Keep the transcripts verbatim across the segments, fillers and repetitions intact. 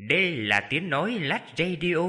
Đây là tiếng nói Lách Radio.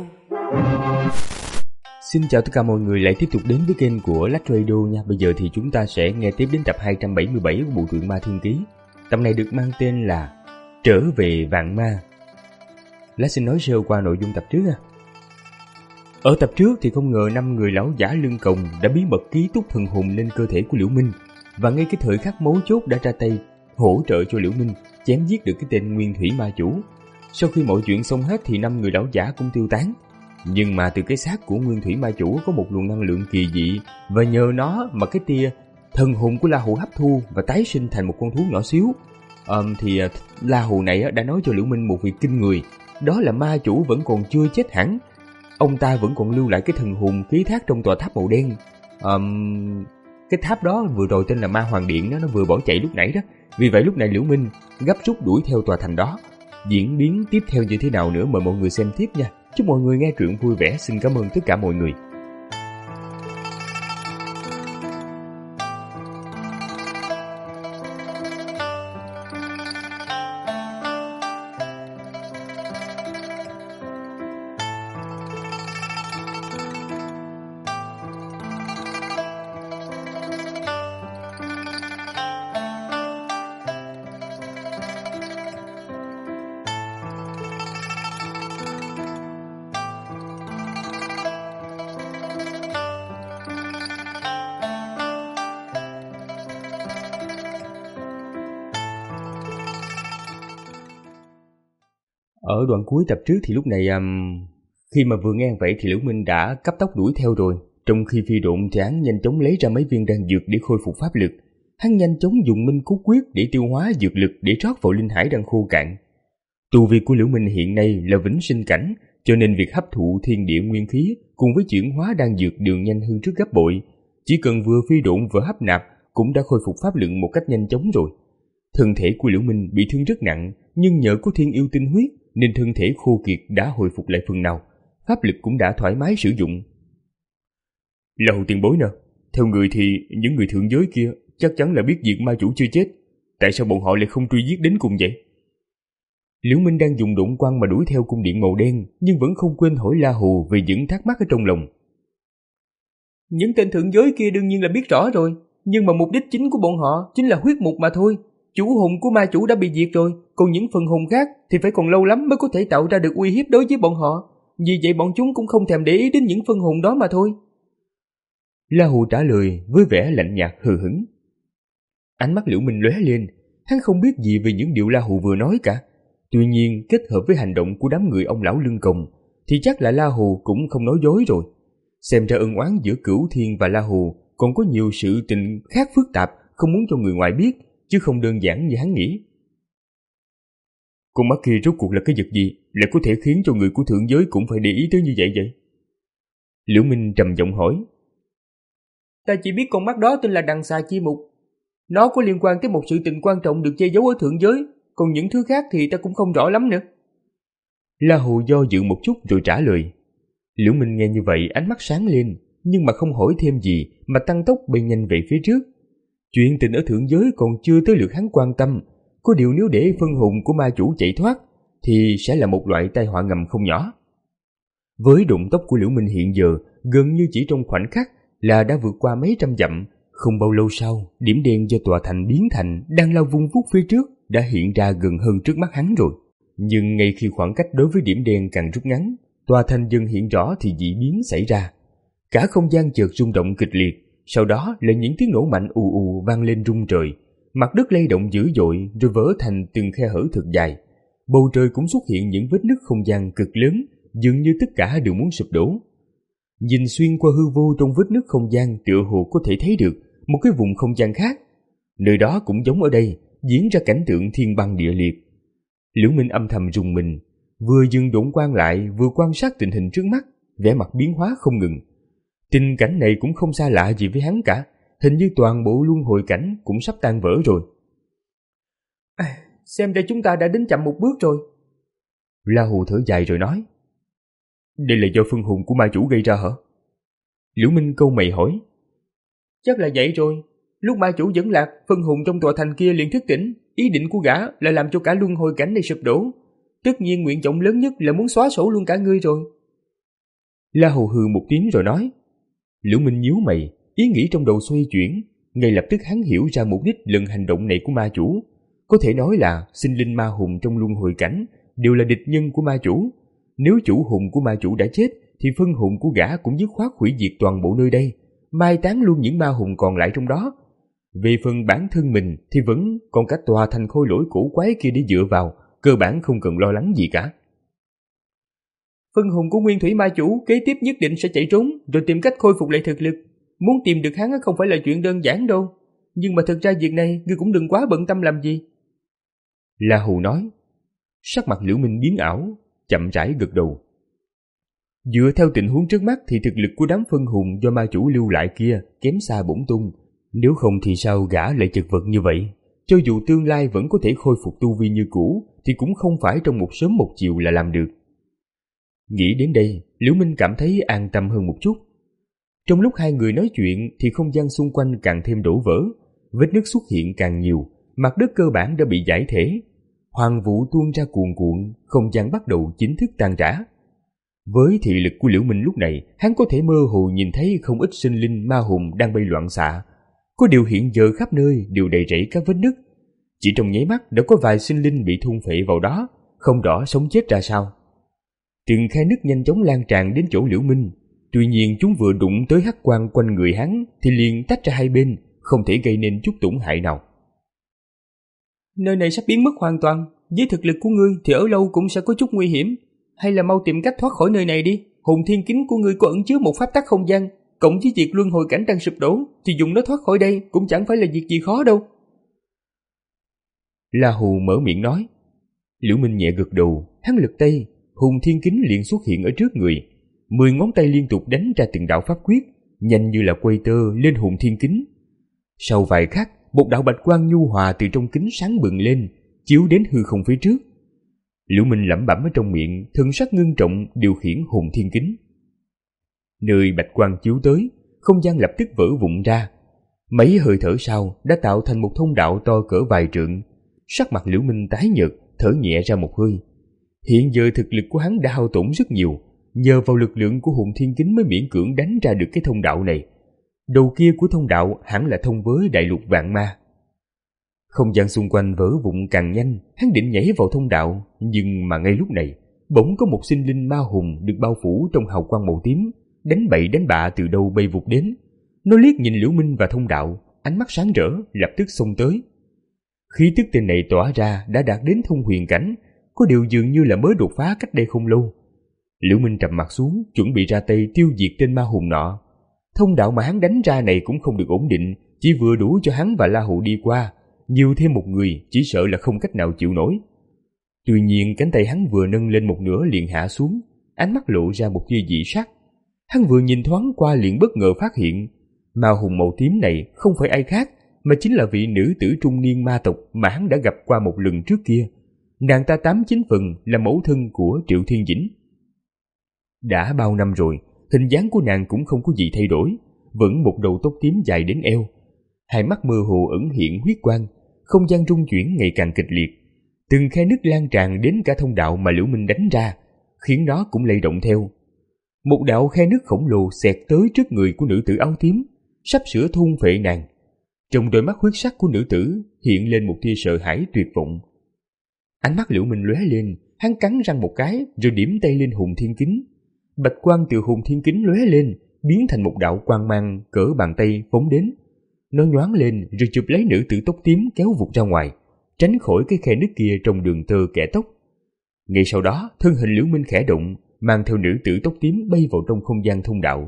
Xin chào tất cả mọi người lại tiếp tục đến với kênh của Lách Radio nha. Bây giờ thì chúng ta sẽ nghe tiếp đến tập hai trăm bảy mươi bảy của bộ truyện Ma Thiên Ký. Tập này được mang tên là Trở về Vạn Ma. Lách xin nói sơ qua nội dung tập trước nha. Ở tập trước thì không ngờ năm người lão giả lưng còng đã bí mật ký túc thần hồn lên cơ thể của Liễu Minh, và ngay cái thời khắc mấu chốt đã ra tay hỗ trợ cho Liễu Minh chém giết được cái tên Nguyên Thủy Ma Chủ. Sau khi mọi chuyện xong hết thì năm người lão giả cũng tiêu tán. Nhưng mà từ cái xác của Nguyên Thủy Ma Chủ có một luồng năng lượng kỳ dị, và nhờ nó mà cái tia thần hồn của La Hù hấp thu và tái sinh thành một con thú nhỏ xíu. Um, thì La Hù này đã nói cho Liễu Minh một việc kinh người, đó là ma chủ vẫn còn chưa chết hẳn. Ông ta vẫn còn lưu lại cái thần hồn ký thác trong tòa tháp màu đen. Um, cái tháp đó vừa rồi tên là Ma Hoàng Điện đó, nó vừa bỏ chạy lúc nãy đó. Vì vậy lúc này Liễu Minh gấp rút đuổi theo tòa thành đó. Diễn biến tiếp theo như thế nào nữa mời mọi người xem tiếp nha. Chúc mọi người nghe truyện vui vẻ. Xin cảm ơn tất cả mọi người. Ở đoạn cuối tập trước thì lúc này um, khi mà vừa nghe vậy thì Liễu Minh đã cấp tốc đuổi theo rồi. Trong khi phi độn thì hắn nhanh chóng lấy ra mấy viên đan dược để khôi phục pháp lực. Hắn nhanh chóng dùng Minh Cốt Quyết để tiêu hóa dược lực để rót vào linh hải đang khô cạn. Tu vi của Liễu Minh hiện nay là vĩnh sinh cảnh, cho nên việc hấp thụ thiên địa nguyên khí cùng với chuyển hóa đan dược đều nhanh hơn trước gấp bội. Chỉ cần vừa phi độn vừa hấp nạp cũng đã khôi phục pháp lực một cách nhanh chóng rồi. Thân thể của Liễu Minh bị thương rất nặng, nhưng nhờ có thiên yêu tinh huyết nên thân thể khô kiệt đã hồi phục lại phần nào, pháp lực cũng đã thoải mái sử dụng. Là Hầu tiền bối nè, theo người thì những người thượng giới kia chắc chắn là biết việc ma chủ chưa chết, tại sao bọn họ lại không truy giết đến cùng vậy? Liễu Minh đang dùng độn quang mà đuổi theo cung điện màu đen, nhưng vẫn không quên hỏi La Hù về những thắc mắc ở trong lòng. Những tên thượng giới kia đương nhiên là biết rõ rồi, nhưng mà mục đích chính của bọn họ chính là huyết mục mà thôi. Chủ hồn của ma chủ đã bị diệt rồi, còn những phần hồn khác thì phải còn lâu lắm mới có thể tạo ra được uy hiếp đối với bọn họ. Vì vậy bọn chúng cũng không thèm để ý đến những phân hồn đó mà thôi. La Hù trả lời với vẻ lạnh nhạt hờ hững. Ánh mắt Liễu Minh lóe lên, hắn không biết gì về những điều La Hù vừa nói cả. Tuy nhiên kết hợp với hành động của đám người ông lão lưng còng thì chắc là La Hù cũng không nói dối rồi. Xem ra ân oán giữa Cửu Thiên và La Hù còn có nhiều sự tình khác phức tạp, không muốn cho người ngoài biết, chứ không đơn giản như hắn nghĩ. Con mắt kia rốt cuộc là cái vật gì lại có thể khiến cho người của thượng giới cũng phải để ý tới như vậy vậy? Liễu Minh trầm giọng hỏi. Ta chỉ biết con mắt đó tên là Đằng Xà Chi Mục. Nó có liên quan tới một sự tình quan trọng được che giấu ở thượng giới, còn những thứ khác thì ta cũng không rõ lắm nữa. La Hù do dự một chút rồi trả lời. Liễu Minh nghe như vậy ánh mắt sáng lên, nhưng mà không hỏi thêm gì mà tăng tốc bay nhanh về phía trước. Chuyện tình ở thượng giới còn chưa tới lượt hắn quan tâm, có điều nếu để phân hồn của ma chủ chạy thoát thì sẽ là một loại tai họa ngầm không nhỏ. Với động tốc của Liễu Minh hiện giờ, gần như chỉ trong khoảnh khắc là đã vượt qua mấy trăm dặm. Không bao lâu sau, điểm đen do tòa thành biến thành đang lao vung vút phía trước đã hiện ra gần hơn trước mắt hắn rồi. Nhưng ngay khi khoảng cách đối với điểm đen càng rút ngắn, tòa thành dần hiện rõ thì dị biến xảy ra. Cả không gian chợt rung động kịch liệt, sau đó là những tiếng nổ mạnh ù ù vang lên rung trời. Mặt đất lay động dữ dội rồi vỡ thành từng khe hở thật dài. Bầu trời cũng xuất hiện những vết nứt không gian cực lớn, dường như tất cả đều muốn sụp đổ. Nhìn xuyên qua hư vô trong vết nứt không gian, tựa hồ có thể thấy được một cái vùng không gian khác. Nơi đó cũng giống ở đây, diễn ra cảnh tượng thiên băng địa liệt. Liễu Minh âm thầm rùng mình, vừa dừng độn quang lại vừa quan sát tình hình trước mắt, vẻ mặt biến hóa không ngừng. Tình cảnh này cũng không xa lạ gì với hắn cả, hình như toàn bộ luân hồi cảnh cũng sắp tan vỡ rồi. À, xem ra chúng ta đã đến chậm một bước rồi. La Hù thở dài rồi nói. Đây là do phân hồn của ma chủ gây ra hả? Liễu Minh câu mày hỏi. Chắc là vậy rồi. Lúc ma chủ dẫn lạc, phân hồn trong tòa thành kia liền thức tỉnh. Ý định của gã là làm cho cả luân hồi cảnh này sụp đổ. Tất nhiên nguyện vọng lớn nhất là muốn xóa sổ luôn cả ngươi rồi. La Hầu hừ một tiếng rồi nói. Liễu Minh nhíu mày, ý nghĩ trong đầu xoay chuyển, ngay lập tức hắn hiểu ra mục đích lần hành động này của ma chủ. Có thể nói là sinh linh ma hùng trong luân hồi cảnh đều là địch nhân của ma chủ. Nếu chủ hùng của ma chủ đã chết thì phân hùng của gã cũng dứt khoát hủy diệt toàn bộ nơi đây, mai táng luôn những ma hùng còn lại trong đó. Về phần bản thân mình thì vẫn còn cả tòa thành khôi lỗi cổ quái kia để dựa vào, cơ bản không cần lo lắng gì cả. Phân hùng của Nguyên Thủy ma chủ kế tiếp nhất định sẽ chạy trốn rồi tìm cách khôi phục lại thực lực. Muốn tìm được hắn không phải là chuyện đơn giản đâu. Nhưng mà thực ra việc này ngươi cũng đừng quá bận tâm làm gì. La Hầu nói. Sắc mặt Liễu Minh biến ảo, chậm rãi gật đầu. Dựa theo tình huống trước mắt thì thực lực của đám phân hùng do ma chủ lưu lại kia kém xa bổn tung. Nếu không thì sao gã lại chật vật như vậy? Cho dù tương lai vẫn có thể khôi phục tu vi như cũ thì cũng không phải trong một sớm một chiều là làm được. Nghĩ đến đây, Liễu Minh cảm thấy an tâm hơn một chút. Trong lúc hai người nói chuyện thì không gian xung quanh càng thêm đổ vỡ, vết nứt xuất hiện càng nhiều, mặt đất cơ bản đã bị giải thể. Hoàng vũ tuôn ra cuồn cuộn, không gian bắt đầu chính thức tan rã. Với thị lực của Liễu Minh lúc này, hắn có thể mơ hồ nhìn thấy không ít sinh linh ma hùng đang bay loạn xạ. Có điều hiện giờ khắp nơi đều đầy rẫy các vết nứt. Chỉ trong nháy mắt đã có vài sinh linh bị thôn phệ vào đó, không rõ sống chết ra sao. Từng khe nứt nhanh chóng lan tràn đến chỗ Liễu Minh. Tuy nhiên chúng vừa đụng tới hắc quang quanh người hắn thì liền tách ra hai bên, không thể gây nên chút tổn hại nào. Nơi này sắp biến mất hoàn toàn, với thực lực của ngươi thì ở lâu cũng sẽ có chút nguy hiểm. Hay là mau tìm cách thoát khỏi nơi này đi. Hồn thiên kính của ngươi có ẩn chứa một pháp tắc không gian, cộng với việc luân hồi cảnh đang sụp đổ thì dùng nó thoát khỏi đây cũng chẳng phải là việc gì khó đâu. La Hù mở miệng nói. Liễu Minh nhẹ gật đầu, hắn lực tay, hồn thiên kính liền xuất hiện ở trước người. Mười ngón tay liên tục đánh ra từng đạo pháp quyết, nhanh như là quay tơ lên hồn thiên kính. Sau vài khắc, một đạo bạch quang nhu hòa từ trong kính sáng bừng lên, chiếu đến hư không phía trước. Liễu Minh lẩm bẩm ở trong miệng, thần sắc ngưng trọng điều khiển hồn thiên kính. Nơi bạch quang chiếu tới, không gian lập tức vỡ vụn ra. Mấy hơi thở sau đã tạo thành một thông đạo to cỡ vài trượng. Sắc mặt Liễu Minh tái nhợt, thở nhẹ ra một hơi. Hiện giờ thực lực của hắn đã hao tổn rất nhiều, nhờ vào lực lượng của hồn thiên kính mới miễn cưỡng đánh ra được cái thông đạo này. Đầu kia của thông đạo hẳn là thông với đại lục vạn ma. Không gian xung quanh vỡ vụn càng nhanh, hắn định nhảy vào thông đạo, nhưng mà ngay lúc này, bỗng có một sinh linh ma hùng được bao phủ trong hào quang màu tím, đánh bậy đánh bạ từ đâu bay vụt đến. Nó liếc nhìn Liễu Minh và thông đạo, ánh mắt sáng rỡ, lập tức xông tới. Khí tức tên này tỏa ra đã đạt đến thông huyền cảnh, có điều dường như là mới đột phá cách đây không lâu. Liễu Minh trầm mặt xuống, chuẩn bị ra tay tiêu diệt tên ma hùng nọ. Thông đạo mà hắn đánh ra này cũng không được ổn định, chỉ vừa đủ cho hắn và La Hụ đi qua, nhiều thêm một người chỉ sợ là không cách nào chịu nổi. Tuy nhiên cánh tay hắn vừa nâng lên một nửa liền hạ xuống, ánh mắt lộ ra một tia dị sắc. Hắn vừa nhìn thoáng qua liền bất ngờ phát hiện, ma hùng màu tím này không phải ai khác mà chính là vị nữ tử trung niên ma tộc mà hắn đã gặp qua một lần trước kia. Nàng ta tám chín phần là mẫu thân của Triệu Thiên Dĩnh. Đã bao năm rồi, hình dáng của nàng cũng không có gì thay đổi, vẫn một đầu tóc tím dài đến eo. Hai mắt mơ hồ ẩn hiện huyết quang, không gian rung chuyển ngày càng kịch liệt. Từng khe nứt lan tràn đến cả thông đạo mà Liễu Minh đánh ra, khiến nó cũng lay động theo. Một đạo khe nứt khổng lồ xẹt tới trước người của nữ tử áo tím, sắp sửa thôn phệ nàng. Trong đôi mắt huyết sắc của nữ tử hiện lên một tia sợ hãi tuyệt vọng. Ánh mắt Liễu Minh lóe lên, hắn cắn răng một cái rồi điểm tay lên hồn thiên kính. Bạch quang từ hồn thiên kính lóe lên, biến thành một đạo quang mang cỡ bàn tay phóng đến. Nó nhoáng lên rồi chụp lấy nữ tử tóc tím kéo vụt ra ngoài, tránh khỏi cái khe nứt kia trong đường tơ kẻ tóc. Ngay sau đó, thân hình Liễu Minh khẽ động, mang theo nữ tử tóc tím bay vào trong không gian thông đạo.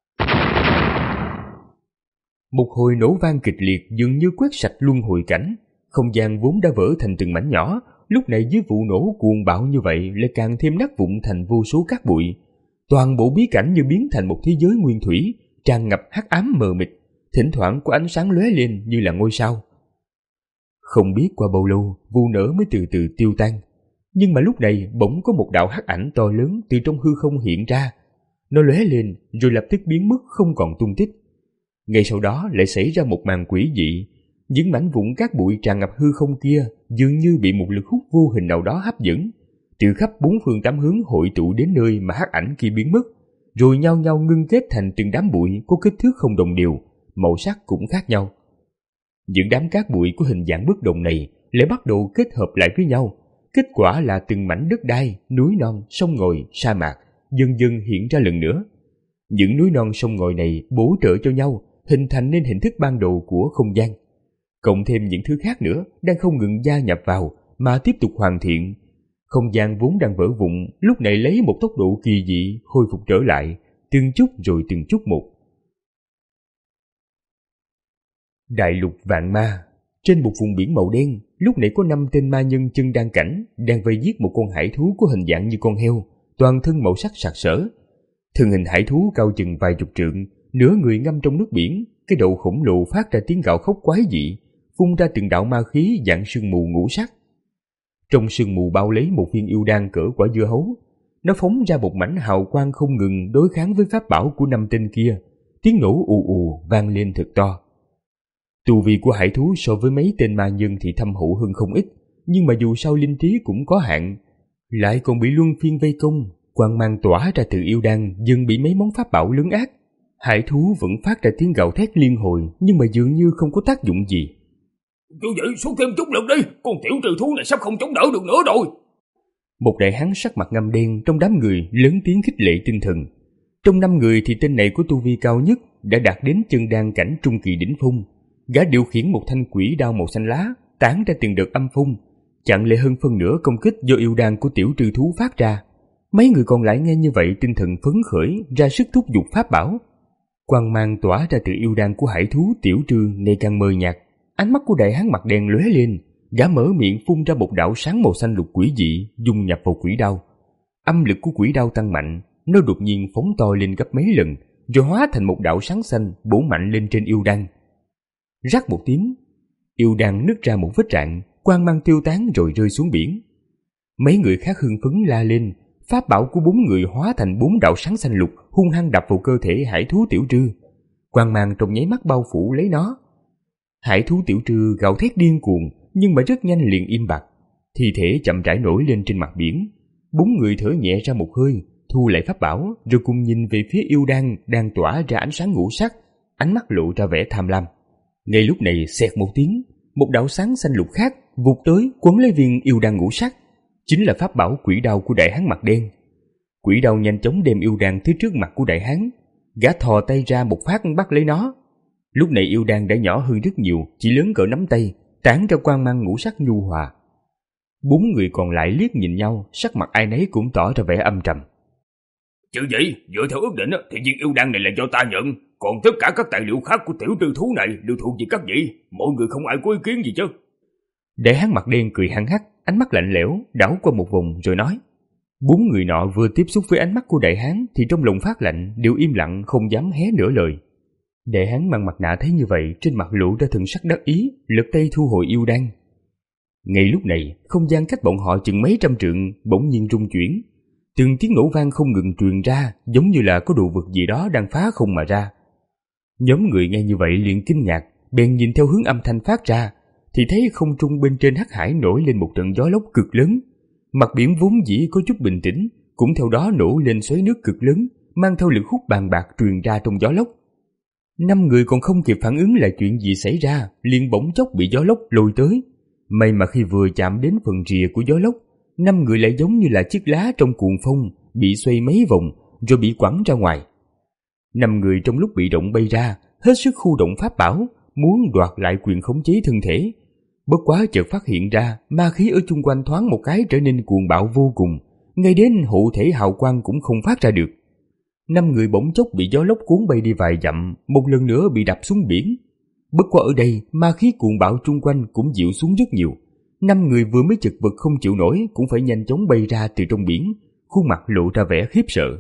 Một hồi nổ vang kịch liệt dường như quét sạch luân hồi cảnh. Không gian vốn đã vỡ thành từng mảnh nhỏ, lúc này dưới vụ nổ cuồng bạo như vậy lại càng thêm nát vụn thành vô số cát bụi. Toàn bộ bí cảnh như biến thành một thế giới nguyên thủy, tràn ngập hắc ám mờ mịt, thỉnh thoảng có ánh sáng lóe lên như là ngôi sao. Không biết qua bao lâu, vụ nổ mới từ từ tiêu tan. Nhưng mà lúc này bỗng có một đạo hắc ảnh to lớn từ trong hư không hiện ra. Nó lóe lên rồi lập tức biến mất không còn tung tích. Ngay sau đó lại xảy ra một màn quỷ dị. Những mảnh vụn cát bụi tràn ngập hư không kia dường như bị một lực hút vô hình nào đó hấp dẫn. từ khắp bốn phương tám hướng hội tụ đến nơi mà hắc ảnh kia biến mất, rồi nhau nhau ngưng kết thành từng đám bụi có kích thước không đồng đều, màu sắc cũng khác nhau. Những đám cát bụi của hình dạng bất đồng này lại bắt đầu kết hợp lại với nhau, kết quả là từng mảnh đất đai, núi non, sông ngòi, sa mạc dần dần hiện ra lần nữa. Những núi non sông ngòi này bổ trợ cho nhau, hình thành nên hình thức ban đầu của không gian. Cộng thêm những thứ khác nữa đang không ngừng gia nhập vào mà tiếp tục hoàn thiện. Không gian vốn đang vỡ vụn lúc này lấy một tốc độ kỳ dị hồi phục trở lại, từng chút rồi từng chút một. Đại lục vạn ma. Trên một vùng biển màu đen, lúc nãy có năm tên ma nhân chân đan cảnh đang vây giết một con hải thú có hình dạng như con heo, toàn thân màu sắc sặc sỡ. Thân hình hải thú cao chừng vài chục trượng, nửa người ngâm trong nước biển, cái đầu khổng lồ phát ra tiếng gào khóc quái dị, phun ra từng đạo ma khí dạng sương mù ngũ sắc. Trong sương mù bao lấy một viên yêu đan cỡ quả dưa hấu, nó phóng ra một mảnh hào quang không ngừng đối kháng với pháp bảo của năm tên kia, tiếng nổ ù ù vang lên thật to. Tu vi của hải thú so với mấy tên ma nhân thì thâm hậu hơn không ít, nhưng mà dù sao linh trí cũng có hạn, lại còn bị luân phiên vây công, quang mang tỏa ra từ yêu đan dần bị mấy món pháp bảo lấn át. Hải thú vẫn phát ra tiếng gào thét liên hồi, nhưng mà dường như không có tác dụng gì. Như vậy xuống thêm chút lực đi, con tiểu trừ thú này sắp không chống đỡ được nữa rồi. Một đại hán sắc mặt ngăm đen trong đám người lớn tiếng khích lệ tinh thần. Trong năm người thì tên này có tu vi cao nhất, đã đạt đến chân đan cảnh trung kỳ đỉnh phong. Gã điều khiển một thanh quỷ đao màu xanh lá, tán ra từng đợt âm phong, chặn lại hơn phân nửa công kích do yêu đan của tiểu trừ thú phát ra. Mấy người còn lại nghe như vậy tinh thần phấn khởi, ra sức thúc giục pháp bảo. Quang mang tỏa ra từ yêu đan của hải thú tiểu trư ngày càng mờ nhạt. Ánh mắt của đại hán mặt đen lóe lên, gã mở miệng phun ra một đạo sáng màu xanh lục quỷ dị dung nhập vào quỷ đao. Âm lực của quỷ đao tăng mạnh, nó đột nhiên phóng to lên gấp mấy lần, rồi hóa thành một đạo sáng xanh bổ mạnh lên trên yêu đan. Rắc một tiếng, yêu đan nứt ra một vết rạn, quang mang tiêu tán rồi rơi xuống biển. Mấy người khác hưng phấn la lên, pháp bảo của bốn người hóa thành bốn đạo sáng xanh lục hung hăng đập vào cơ thể hải thú tiểu trư. Quang mang trong nháy mắt bao phủ lấy nó. Hải thú tiểu trư gào thét điên cuồng, nhưng mà rất nhanh liền im bặt, thi thể chậm rãi nổi lên trên mặt biển. Bốn người thở nhẹ ra một hơi, thu lại pháp bảo, rồi cùng nhìn về phía yêu đan đang tỏa ra ánh sáng ngũ sắc, ánh mắt lộ ra vẻ tham lam. Ngay lúc này xẹt một tiếng, một đạo sáng xanh lục khác vụt tới quấn lấy viên yêu đan ngũ sắc, chính là pháp bảo quỷ đao của đại hán mặt đen. Quỷ đao nhanh chóng đem yêu đan tới trước mặt của đại hán, gã thò tay ra một phát bắt lấy nó. Lúc này yêu đan đã nhỏ hơn rất nhiều, chỉ lớn cỡ nắm tay, tản ra quang mang ngũ sắc nhu hòa. Bốn người còn lại liếc nhìn nhau, sắc mặt ai nấy cũng tỏ ra vẻ âm trầm. Chứ gì, dựa theo ước định thì viên yêu đan này là do ta nhận, còn tất cả các tài liệu khác của tiểu trư thú này đều thuộc về các vị, mọi người không ai có ý kiến gì chứ. Đại hán mặt đen cười hăng hắc, ánh mắt lạnh lẽo đảo qua một vòng rồi nói. Bốn người nọ vừa tiếp xúc với ánh mắt của đại hán thì trong lòng phát lạnh, đều im lặng không dám hé nửa lời. Đại hán mang mặt nạ thấy như vậy, trên mặt lộ ra thần sắc đắc ý, lật tay thu hồi yêu đan. Ngay lúc này, không gian cách bọn họ chừng mấy trăm trượng bỗng nhiên rung chuyển, từng tiếng nổ vang không ngừng truyền ra, giống như là có đồ vật gì đó đang phá không mà ra. Nhóm người nghe như vậy liền kinh ngạc, bèn nhìn theo hướng âm thanh phát ra, thì thấy không trung bên trên hắc hải nổi lên một trận gió lốc cực lớn. Mặt biển vốn dĩ có chút bình tĩnh, cũng theo đó nổ lên xoáy nước cực lớn, mang theo lực hút bàn bạc truyền ra trong gió lốc. Năm người còn không kịp phản ứng là chuyện gì xảy ra, liền bỗng chốc bị gió lốc lôi tới. May mà khi vừa chạm đến phần rìa của gió lốc, năm người lại giống như là chiếc lá trong cuồng phong, bị xoay mấy vòng rồi bị quẳng ra ngoài. Năm người trong lúc bị động bay ra, hết sức khu động pháp bảo, muốn đoạt lại quyền khống chế thân thể. Bất quá chợt phát hiện ra, ma khí ở chung quanh thoáng một cái trở nên cuồng bạo vô cùng, ngay đến hộ thể hào quang cũng không phát ra được. Năm người bỗng chốc bị gió lốc cuốn bay đi vài dặm, một lần nữa bị đập xuống biển. Bất quá ở đây, ma khí cuồng bạo chung quanh cũng dịu xuống rất nhiều. Năm người vừa mới chật vật không chịu nổi cũng phải nhanh chóng bay ra từ trong biển, khuôn mặt lộ ra vẻ khiếp sợ.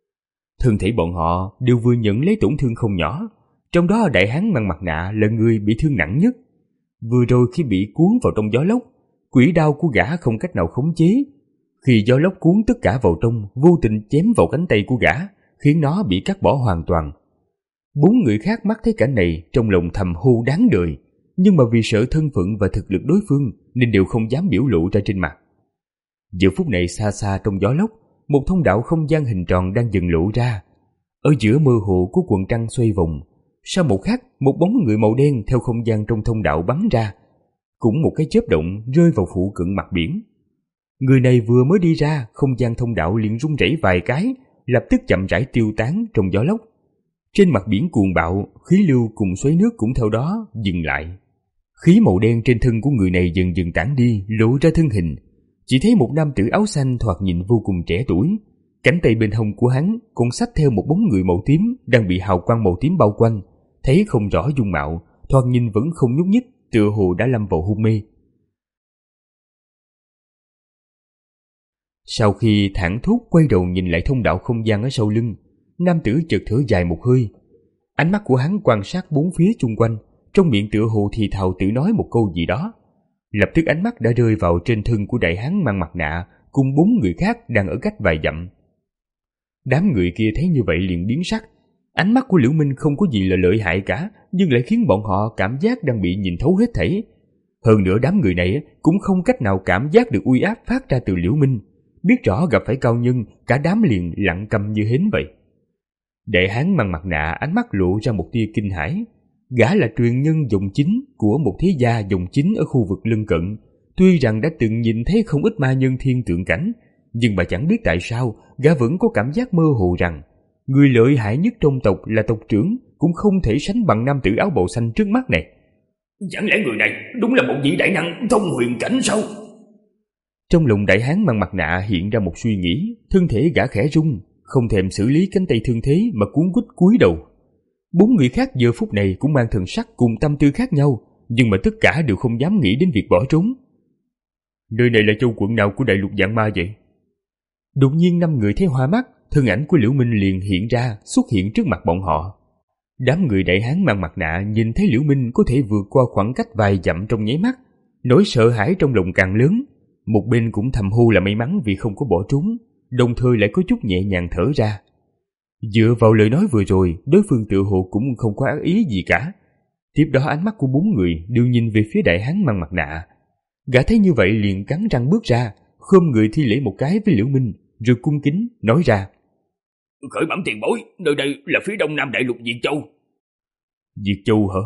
Thân thể bọn họ đều vừa nhận lấy tổn thương không nhỏ, trong đó đại hán mang mặt nạ là người bị thương nặng nhất. Vừa rồi khi bị cuốn vào trong gió lốc, quỷ đao của gã không cách nào khống chế. Khi gió lốc cuốn tất cả vào trong, vô tình chém vào cánh tay của gã, khiến nó bị cắt bỏ hoàn toàn. Bốn người khác mắt thấy cảnh này, trong lòng thầm hô đáng đời, nhưng mà vì sợ thân phận và thực lực đối phương nên đều không dám biểu lộ ra trên mặt. Giờ phút này xa xa trong gió lốc, một thông đạo không gian hình tròn đang dần lộ ra. Ở giữa mơ hồ của quầng trăng xoay vòng, sau một khắc, một bóng người màu đen theo không gian trong thông đạo bắn ra, cũng một cái chớp động rơi vào phụ cận mặt biển. Người này vừa mới đi ra, không gian thông đạo liền rung rẩy vài cái, lập tức chậm rãi tiêu tán trong gió lốc. Trên mặt biển cuồng bạo, khí lưu cùng xoáy nước cũng theo đó dừng lại. Khí màu đen trên thân của người này dần dần tản đi, lộ ra thân hình. Chỉ thấy một nam tử áo xanh thoạt nhìn vô cùng trẻ tuổi. Cánh tay bên hông của hắn còn xách theo một bóng người màu tím đang bị hào quang màu tím bao quanh. Thấy không rõ dung mạo, thoạt nhìn vẫn không nhúc nhích, tựa hồ đã lâm vào hôn mê. Sau khi thảng thốt quay đầu nhìn lại thông đạo không gian ở sau lưng, nam tử chợt thở dài một hơi. Ánh mắt của hắn quan sát bốn phía chung quanh, trong miệng tựa hồ thì thào tự nói một câu gì đó. Lập tức ánh mắt đã rơi vào trên thân của đại hán mang mặt nạ cùng bốn người khác đang ở cách vài dặm. Đám người kia thấy như vậy liền biến sắc. Ánh mắt của Liễu Minh không có gì là lợi hại cả, nhưng lại khiến bọn họ cảm giác đang bị nhìn thấu hết thảy. Hơn nữa đám người này cũng không cách nào cảm giác được uy áp phát ra từ Liễu Minh. Biết rõ gặp phải cao nhân, cả đám liền lặng câm như hến vậy. Đại hán mang mặt nạ ánh mắt lộ ra một tia kinh hãi. Gã là truyền nhân dòng chính của một thế gia dòng chính ở khu vực lân cận. Tuy rằng đã từng nhìn thấy không ít ma nhân thiên tượng cảnh, nhưng mà chẳng biết tại sao gã vẫn có cảm giác mơ hồ rằng người lợi hại nhất trong tộc là tộc trưởng cũng không thể sánh bằng nam tử áo bào xanh trước mắt này. Chẳng lẽ người này đúng là một vị đại năng thông huyền cảnh sao? Trong lòng đại hán mang mặt nạ hiện ra một suy nghĩ, thân thể gã khẽ rung, không thèm xử lý cánh tay thương thế mà cuốn quýt cúi đầu. Bốn người khác giờ phút này cũng mang thần sắc cùng tâm tư khác nhau, nhưng mà tất cả đều không dám nghĩ đến việc bỏ trốn. Nơi này là châu quận nào của đại lục Vạn Ma vậy? Đột nhiên năm người thấy hoa mắt, thân ảnh của Liễu Minh liền hiện ra, xuất hiện trước mặt bọn họ. Đám người đại hán mang mặt nạ nhìn thấy Liễu Minh có thể vượt qua khoảng cách vài dặm trong nháy mắt, nỗi sợ hãi trong lòng càng lớn. Một bên cũng thầm hô là may mắn vì không có bỏ trốn, đồng thời lại có chút nhẹ nhàng thở ra. Dựa vào lời nói vừa rồi, đối phương tự hồ cũng không có ác ý gì cả. Tiếp đó ánh mắt của bốn người đều nhìn về phía đại hán mang mặt nạ. Gã thấy như vậy liền cắn răng bước ra, khom người thi lễ một cái với Liễu Minh, rồi cung kính nói ra: Khởi bẩm tiền bối, nơi đây là phía đông nam đại lục Diệt Châu. Diệt Châu hả?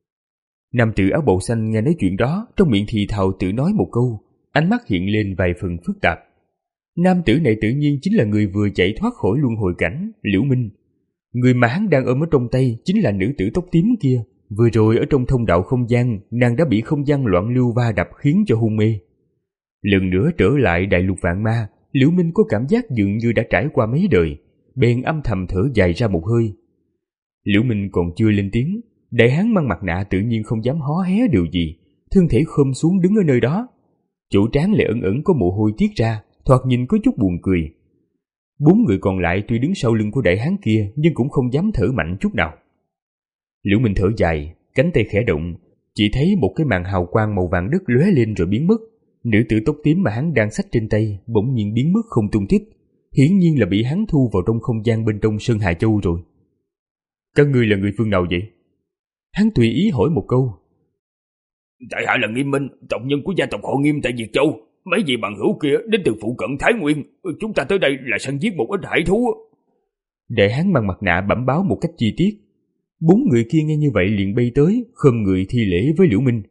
Nam tử áo bào xanh nghe nói chuyện đó, trong miệng thì thào tự nói một câu, ánh mắt hiện lên vài phần phức tạp. Nam tử này tự nhiên chính là người vừa chạy thoát khỏi luân hồi cảnh, Liễu Minh. Người mà hắn đang ôm ở trong tay chính là nữ tử tóc tím kia. Vừa rồi ở trong thông đạo không gian, nàng đã bị không gian loạn lưu va đập khiến cho hôn mê. Lần nữa trở lại đại lục Vạn Ma, Liễu Minh có cảm giác dường như đã trải qua mấy đời, bèn âm thầm thở dài ra một hơi. Liễu Minh còn chưa lên tiếng, đại hán mang mặt nạ tự nhiên không dám hó hé điều gì, thân thể khom xuống đứng ở nơi đó. Chỗ trán lại ẩn ẩn có mồ hôi tiết ra, thoạt nhìn có chút buồn cười. Bốn người còn lại tuy đứng sau lưng của đại hán kia nhưng cũng không dám thở mạnh chút nào. Liễu Minh thở dài, cánh tay khẽ động, chỉ thấy một cái màn hào quang màu vàng đất lóe lên rồi biến mất. Nữ tử tóc tím mà hắn đang xách trên tay bỗng nhiên biến mất không tung tích, hiển nhiên là bị hắn thu vào trong không gian bên trong Sơn Hà Châu rồi. Các ngươi là người phương nào vậy? Hắn tùy ý hỏi một câu. Tại hạ là Nghiêm Minh, tộc nhân của gia tộc họ Nghiêm tại Diệt Châu. Mấy vị bằng hữu kia đến từ phụ cận Thái Nguyên, chúng ta tới đây là săn giết một ít hải thú. Đại hán mang mặt nạ bẩm báo một cách chi tiết. Bốn người kia nghe như vậy liền bay tới, khom người thi lễ với Liễu Minh.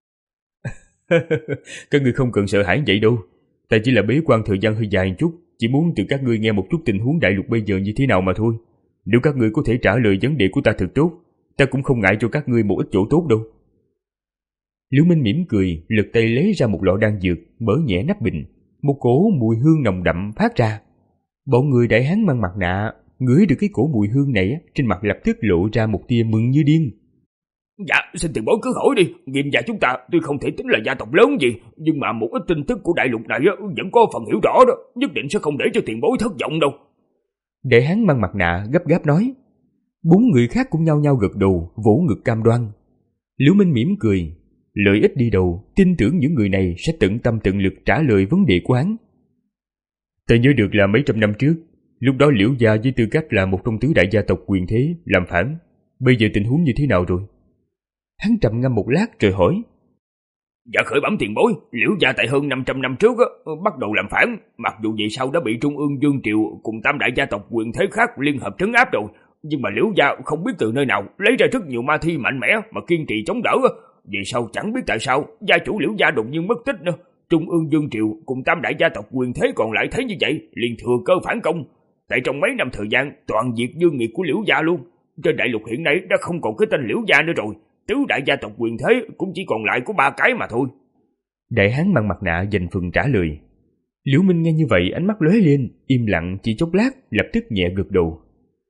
Các ngươi không cần sợ hãi vậy đâu, ta chỉ là bế quan thời gian hơi dài một chút, chỉ muốn từ các ngươi nghe một chút tình huống đại lục bây giờ như thế nào mà thôi. Nếu các ngươi có thể trả lời vấn đề của ta thật tốt, ta cũng không ngại cho các ngươi một ít chỗ tốt đâu. Liễu Minh mỉm cười, lật tay lấy ra một lọ đan dược, mở nhẹ nắp bình, một cổ mùi hương nồng đậm phát ra. Bọn người đại hán mang mặt nạ ngửi được cái cổ mùi hương này, trên mặt lập tức lộ ra một tia mừng như điên. Dạ, xin tiền bối cứ hỏi đi, Nghiêm gia chúng ta tuy không thể tính là gia tộc lớn gì, nhưng mà một ít tin tức của đại lục này vẫn có phần hiểu rõ đó, nhất định sẽ không để cho tiền bối thất vọng đâu. Đại hán mang mặt nạ gấp gáp nói. Bốn người khác cũng nhao nhao gật đầu, vỗ ngực cam đoan. Liễu Minh mỉm cười, lợi ích đi đầu, tin tưởng những người này sẽ tận tâm tận lực trả lời vấn đề của hắn. Ta nhớ được là mấy trăm năm trước, lúc đó Liễu gia với tư cách là một trong tứ đại gia tộc quyền thế làm phản, bây giờ tình huống như thế nào rồi? Hắn trầm ngâm một lát rồi hỏi. Dạ khởi bẩm tiền bối, Liễu gia tại hơn năm trăm năm trước á, bắt đầu làm phản, mặc dù về sau đã bị Trung ương vương triều cùng tam đại gia tộc quyền thế khác liên hợp trấn áp rồi, nhưng mà Liễu gia không biết từ nơi nào lấy ra rất nhiều ma thi mạnh mẽ mà kiên trì chống đỡ. Về sau chẳng biết tại sao gia chủ Liễu gia đột nhiên mất tích nữa. Trung ương vương triều cùng tam đại gia tộc quyền thế còn lại thấy như vậy, liền thừa cơ phản công. Tại trong mấy năm thời gian toàn diệt dương nghiệt của Liễu gia luôn. Trên đại lục hiện nay đã không còn cái tên Liễu gia nữa rồi. Tứ đại gia tộc quyền thế cũng chỉ còn lại có ba cái mà thôi. Đại hán mang mặt nạ dành phần trả lời. Liễu Minh nghe như vậy ánh mắt lóe lên, im lặng chỉ chốc lát, lập tức nhẹ gật đầu.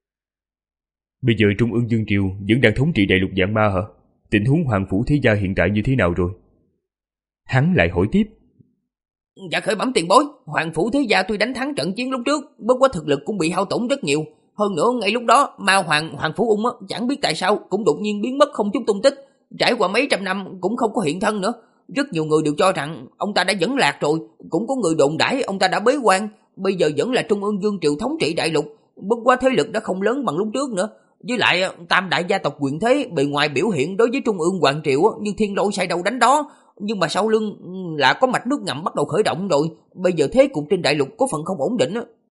Bây giờ Trung ương vương triều vẫn đang thống trị đại lục vạn ma hả? Tình huống hoàng phủ thế gia hiện tại như thế nào rồi? Hắn lại hỏi tiếp. Dạ khởi bẩm tiền bối, hoàng phủ thế gia tuy đánh thắng trận chiến lúc trước, bất quá thực lực cũng bị hao tổn rất nhiều. Hơn nữa ngay lúc đó ma hoàng hoàng phủ ung á, chẳng biết tại sao cũng đột nhiên biến mất không chút tung tích, trải qua mấy trăm năm cũng không có hiện thân nữa. Rất nhiều người đều cho rằng ông ta đã dẫn lạc rồi, cũng có người đồn đãi ông ta đã bế quan, bây giờ vẫn là Trung ương vương triều thống trị đại lục, bất quá thế lực đã không lớn bằng lúc trước nữa. Với lại tam đại gia tộc quyền thế bề ngoài biểu hiện đối với Trung ương hoàng triều như thiên lôi sai đâu đánh đó, nhưng mà sau lưng là có mạch nước ngầm bắt đầu khởi động rồi, bây giờ thế cục trên đại lục có phần không ổn định.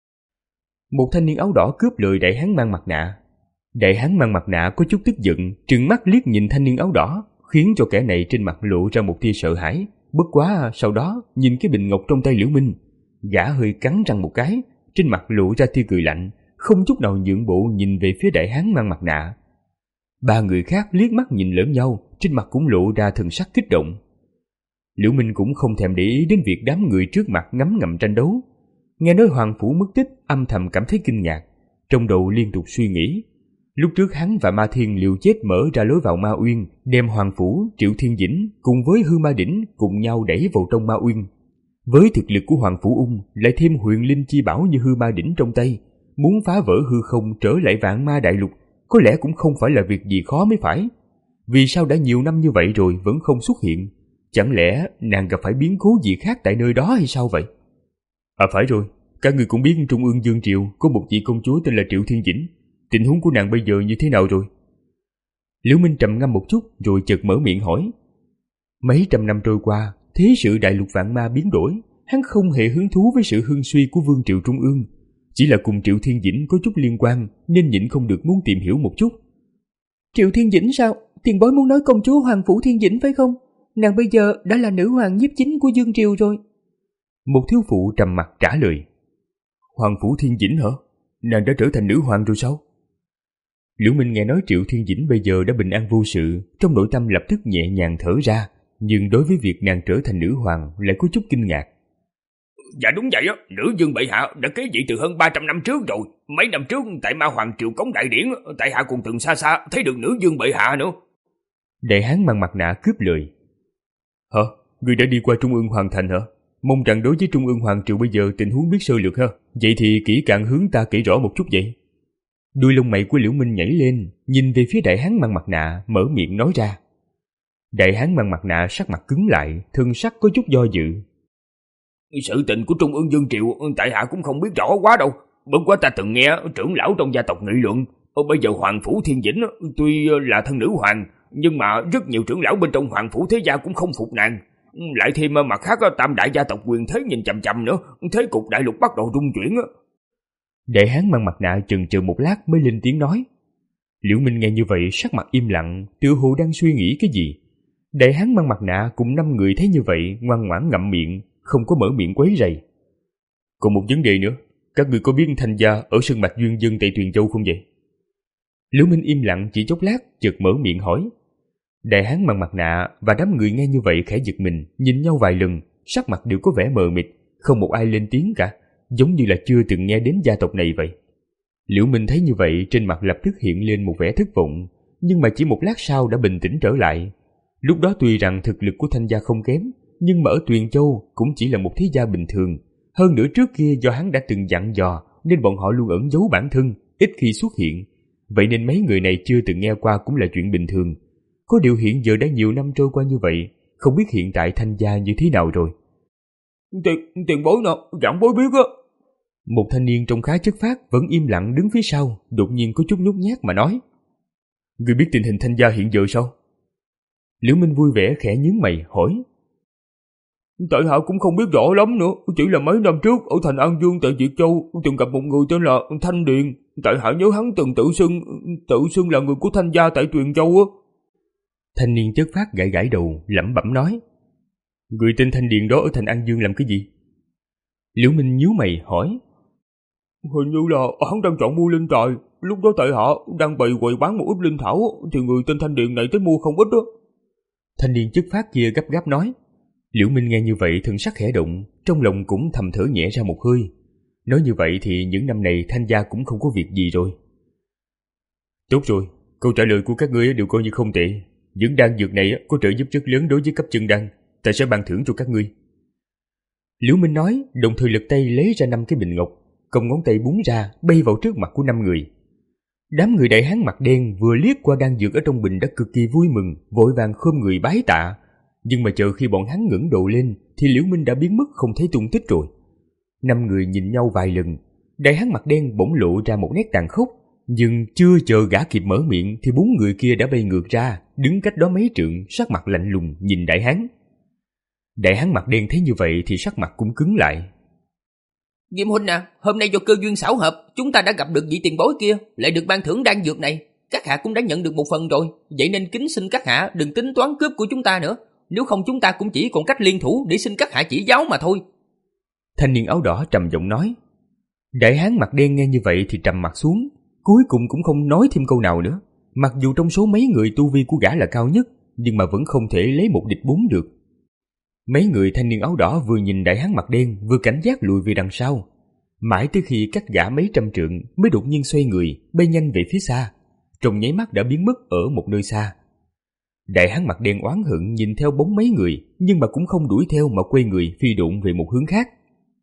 Một thanh niên áo đỏ cướp lời đại hán mang mặt nạ. Đại hán mang mặt nạ có chút tức giận, trừng mắt liếc nhìn thanh niên áo đỏ, khiến cho kẻ này trên mặt lộ ra một tia sợ hãi. Bất quá sau đó nhìn cái bình ngọc trong tay Liễu Minh, gã hơi cắn răng một cái, trên mặt lộ ra tia cười lạnh, không chút nào nhượng bộ nhìn về phía đại hán mang mặt nạ. Ba người khác liếc mắt nhìn lẫn nhau, trên mặt cũng lộ ra thần sắc kích động. Liễu Minh cũng không thèm để ý đến việc đám người trước mặt ngấm ngầm tranh đấu. Nghe nói hoàng phủ mất tích, âm thầm cảm thấy kinh ngạc, trong đầu liên tục suy nghĩ. Lúc trước hắn và Ma Thiên liều chết mở ra lối vào Ma Uyên, đem hoàng phủ, Triệu Thiên Dĩnh cùng với Hư Ma Đỉnh cùng nhau đẩy vào trong Ma Uyên. Với thực lực của hoàng phủ ung, lại thêm huyền linh chi bảo như Hư Ma Đỉnh trong tay, muốn phá vỡ hư không trở lại vạn ma đại lục, có lẽ cũng không phải là việc gì khó mới phải. Vì sao đã nhiều năm như vậy rồi vẫn không xuất hiện? Chẳng lẽ nàng gặp phải biến cố gì khác tại nơi đó hay sao vậy? À phải rồi, các người cũng biết Trung ương vương triều có một vị công chúa tên là Triệu Thiên Dĩnh. Tình huống của nàng bây giờ như thế nào rồi? Liễu Minh trầm ngâm một chút rồi chợt mở miệng hỏi. Mấy trăm năm trôi qua, thế sự đại lục vạn ma biến đổi, hắn không hề hứng thú với sự hưng suy của vương triều Trung ương. Chỉ là cùng Triệu Thiên Dĩnh có chút liên quan nên nhịn không được muốn tìm hiểu một chút. Triệu Thiên Dĩnh sao? Tiền bối muốn nói công chúa Hoàng Phủ Thiên Dĩnh phải không? Nàng bây giờ đã là nữ hoàng nhiếp chính của Dương Triều rồi. Một thiếu phụ trầm mặt trả lời. Hoàng Phủ Thiên Dĩnh hả? Nàng đã trở thành nữ hoàng rồi sao? Liễu Minh nghe nói Triệu Thiên Dĩnh bây giờ đã bình an vô sự, trong nội tâm lập tức nhẹ nhàng thở ra, nhưng đối với việc nàng trở thành nữ hoàng lại có chút kinh ngạc. Dạ đúng vậy á, nữ vương bệ hạ đã kế vị từ hơn ba trăm năm trước rồi. Mấy năm trước tại Ma Hoàng Triều Cống Đại Điển, tại hạ còn từng xa xa thấy được nữ vương bệ hạ nữa. Đại hán mang mặt nạ cướp lời. Hả? Người đã đi qua Trung ương Hoàng Thành hả? Mong rằng đối với Trung ương Hoàng Triều bây giờ tình huống biết sơ lược ha. Vậy thì kỹ càng hướng ta kể rõ một chút vậy. Đuôi lông mày của Liễu Minh nhảy lên, nhìn về phía đại hán mang mặt nạ, mở miệng nói ra. Đại hán mang mặt nạ sắc mặt cứng lại, thân sắc có chút do dự. Sự tình của Trung ương Vương Triều tại hạ cũng không biết rõ quá đâu. Bất quá ta từng nghe trưởng lão trong gia tộc nghị luận, bây giờ Hoàng Phủ Thiên Dĩnh tuy là thân nữ hoàng, nhưng mà rất nhiều trưởng lão bên trong Hoàng Phủ thế gia cũng không phục nàng. Lại thêm mặt khác tam đại gia tộc quyền thế nhìn chằm chằm nữa, thế cục đại lục bắt đầu rung chuyển. Đại hán mang mặt nạ chần chừ một lát mới lên tiếng nói. Liễu Minh nghe như vậy sắc mặt im lặng, tựa hồ đang suy nghĩ cái gì. Đại hán mang mặt nạ cùng năm người thấy như vậy ngoan ngoãn ngậm miệng, không có mở miệng quấy rầy. Còn một vấn đề nữa, các người có biết Thanh gia ở Sơn Mạch Duyên Dân tại Tuyền Châu không vậy? Liễu Minh im lặng chỉ chốc lát, chợt mở miệng hỏi. Đại hán mang mặt nạ và đám người nghe như vậy khẽ giật mình, nhìn nhau vài lần, sắc mặt đều có vẻ mờ mịt, không một ai lên tiếng cả, giống như là chưa từng nghe đến gia tộc này vậy. Liễu Minh thấy như vậy trên mặt lập tức hiện lên một vẻ thất vọng, nhưng mà chỉ một lát sau đã bình tĩnh trở lại. Lúc đó tuy rằng thực lực của Thanh gia không kém, nhưng mà ở Tuyền Châu cũng chỉ là một thế gia bình thường. Hơn nữa trước kia do hắn đã từng dặn dò nên bọn họ luôn ẩn giấu bản thân, ít khi xuất hiện. Vậy nên mấy người này chưa từng nghe qua cũng là chuyện bình thường. Có điều hiện giờ đã nhiều năm trôi qua như vậy, không biết hiện tại Thanh gia như thế nào rồi. Tiền, tiền bối nào, giảng bối biết á. Một thanh niên trông khá chất phác vẫn im lặng đứng phía sau, đột nhiên có chút nhút nhát mà nói. Người biết tình hình Thanh gia hiện giờ sao? Liễu Minh vui vẻ khẽ nhướng mày hỏi. tại hạ cũng không biết rõ lắm nữa, chỉ là mấy năm trước ở thành An Dương tại Việt Châu từng gặp một người tên là Thanh Điền, tại hạ nhớ hắn từng tự xưng tự xưng là người của Thanh gia tại Tuyền Châu á. Thanh niên chất phác gãi gãi đầu, lẩm bẩm nói: Người tên Thanh Điền đó ở thành An Dương làm cái gì? Liễu Minh nhíu mày hỏi: Hình như là hắn đang chọn mua linh tài, lúc đó tại hạ đang bày quầy bán một ít linh thảo thì người tên Thanh Điền này tới mua không ít đó. Thanh niên chất phác kia gấp gáp nói. Liễu Minh nghe như vậy thần sắc khẽ động, trong lòng cũng thầm thở nhẹ ra một hơi. Nói như vậy thì những năm này Thanh gia cũng không có việc gì rồi. Tốt rồi, câu trả lời của các ngươi đều coi như không tệ. Những đan dược này có trợ giúp rất lớn đối với cấp chân đan, ta sẽ ban thưởng cho các ngươi. Liễu Minh nói, đồng thời lật tay lấy ra năm cái bình ngọc, cong ngón tay búng ra bay vào trước mặt của năm người. Đám người đại hán mặt đen vừa liếc qua đan dược ở trong bình đã cực kỳ vui mừng, vội vàng khom người bái tạ. Nhưng mà chờ khi bọn hắn ngẩng đầu lên thì Liễu Minh đã biến mất không thấy tung tích rồi. Năm người nhìn nhau vài lần, đại hán mặt đen bỗng lộ ra một nét tàn khốc, nhưng chưa chờ gã kịp mở miệng thì bốn người kia đã bay ngược ra, đứng cách đó mấy trượng, sắc mặt lạnh lùng nhìn đại hán. Đại hán mặt đen thấy như vậy thì sắc mặt cũng cứng lại. Diêm huynh à, hôm nay do cơ duyên xảo hợp, chúng ta đã gặp được vị tiền bối kia, lại được ban thưởng đan dược này. Các hạ cũng đã nhận được một phần rồi, vậy nên kính xin các hạ đừng tính toán cướp của chúng ta nữa. Nếu không chúng ta cũng chỉ còn cách liên thủ để xin các hạ chỉ giáo mà thôi. Thanh niên áo đỏ trầm giọng nói. Đại hán mặt đen nghe như vậy thì trầm mặt xuống, cuối cùng cũng không nói thêm câu nào nữa. Mặc dù trong số mấy người tu vi của gã là cao nhất, nhưng mà vẫn không thể lấy một địch bốn được. Mấy người thanh niên áo đỏ vừa nhìn đại hán mặt đen vừa cảnh giác lùi về đằng sau. Mãi tới khi cách gã mấy trăm trượng mới đột nhiên xoay người, bay nhanh về phía xa, trong nháy mắt đã biến mất ở một nơi xa. Đại hán mặt đen oán hận nhìn theo bóng mấy người, nhưng mà cũng không đuổi theo mà quay người phi độn về một hướng khác.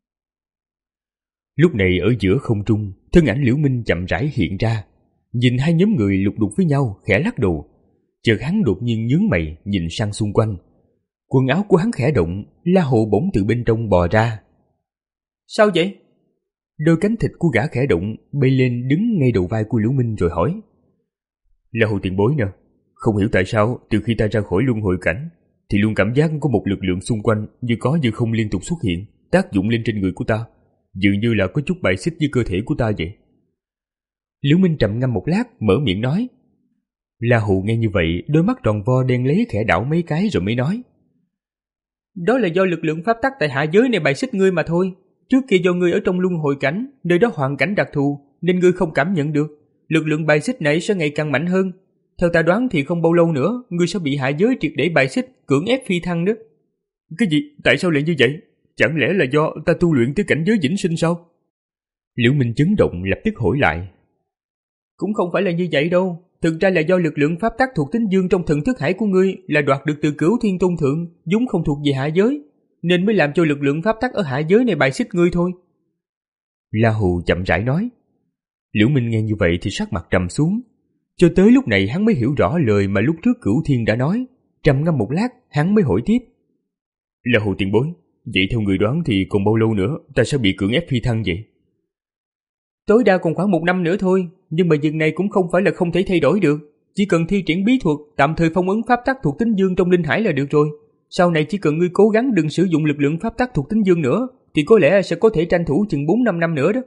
Lúc này ở giữa không trung, thân ảnh Liễu Minh chậm rãi hiện ra, nhìn hai nhóm người lục đục với nhau, khẽ lắc đầu. Chợt hắn đột nhiên nhướng mày nhìn sang xung quanh. Quần áo của hắn khẽ động, La Hồ bỗng từ bên trong bò ra. Sao vậy? Đôi cánh thịt của gã khẽ động, bay lên đứng ngay đầu vai của Liễu Minh rồi hỏi. La Hồ tiền bối nè, không hiểu tại sao từ khi ta ra khỏi luân hồi cảnh thì luôn cảm giác có một lực lượng xung quanh như có như không liên tục xuất hiện, tác dụng lên trên người của ta, dường như là có chút bài xích với cơ thể của ta vậy. Liễu Minh trầm ngâm một lát mở miệng nói. La Hồ nghe như vậy, đôi mắt tròn vo đen lấy khẽ đảo mấy cái rồi mới nói. Đó là do lực lượng pháp tắc tại hạ giới này bài xích ngươi mà thôi. Trước kia do ngươi ở trong luân hồi cảnh, nơi đó hoàn cảnh đặc thù nên ngươi không cảm nhận được. Lực lượng bài xích này sẽ ngày càng mạnh hơn. Theo ta đoán thì không bao lâu nữa ngươi sẽ bị hạ giới triệt để bài xích, cưỡng ép phi thăng đó. Cái gì? Tại sao lại như vậy? Chẳng lẽ là do ta tu luyện tới cảnh giới vĩnh sinh sao? Liễu Minh chấn động lập tức hỏi lại. Cũng không phải là như vậy đâu. Thực ra là do lực lượng pháp tắc thuộc tính dương trong thần thức hải của ngươi là đoạt được từ Cửu Thiên Tôn Thượng, vốn không thuộc về hạ giới, nên mới làm cho lực lượng pháp tắc ở hạ giới này bài xích ngươi thôi. La Hù chậm rãi nói. Liễu Minh nghe như vậy thì sắc mặt trầm xuống. Cho tới lúc này hắn mới hiểu rõ lời mà lúc trước Cửu Thiên đã nói. Trầm ngâm một lát, hắn mới hỏi tiếp. La Hù tiền bối, vậy theo người đoán thì còn bao lâu nữa ta sẽ bị cưỡng ép phi thăng vậy? Tối đa còn khoảng một năm nữa thôi, nhưng mà việc này cũng không phải là không thể thay đổi được. Chỉ cần thi triển bí thuật, tạm thời phong ấn pháp tắc thuộc tính dương trong linh hải là được rồi. Sau này chỉ cần ngươi cố gắng đừng sử dụng lực lượng pháp tắc thuộc tính dương nữa, thì có lẽ sẽ có thể tranh thủ chừng bốn năm năm nữa đó.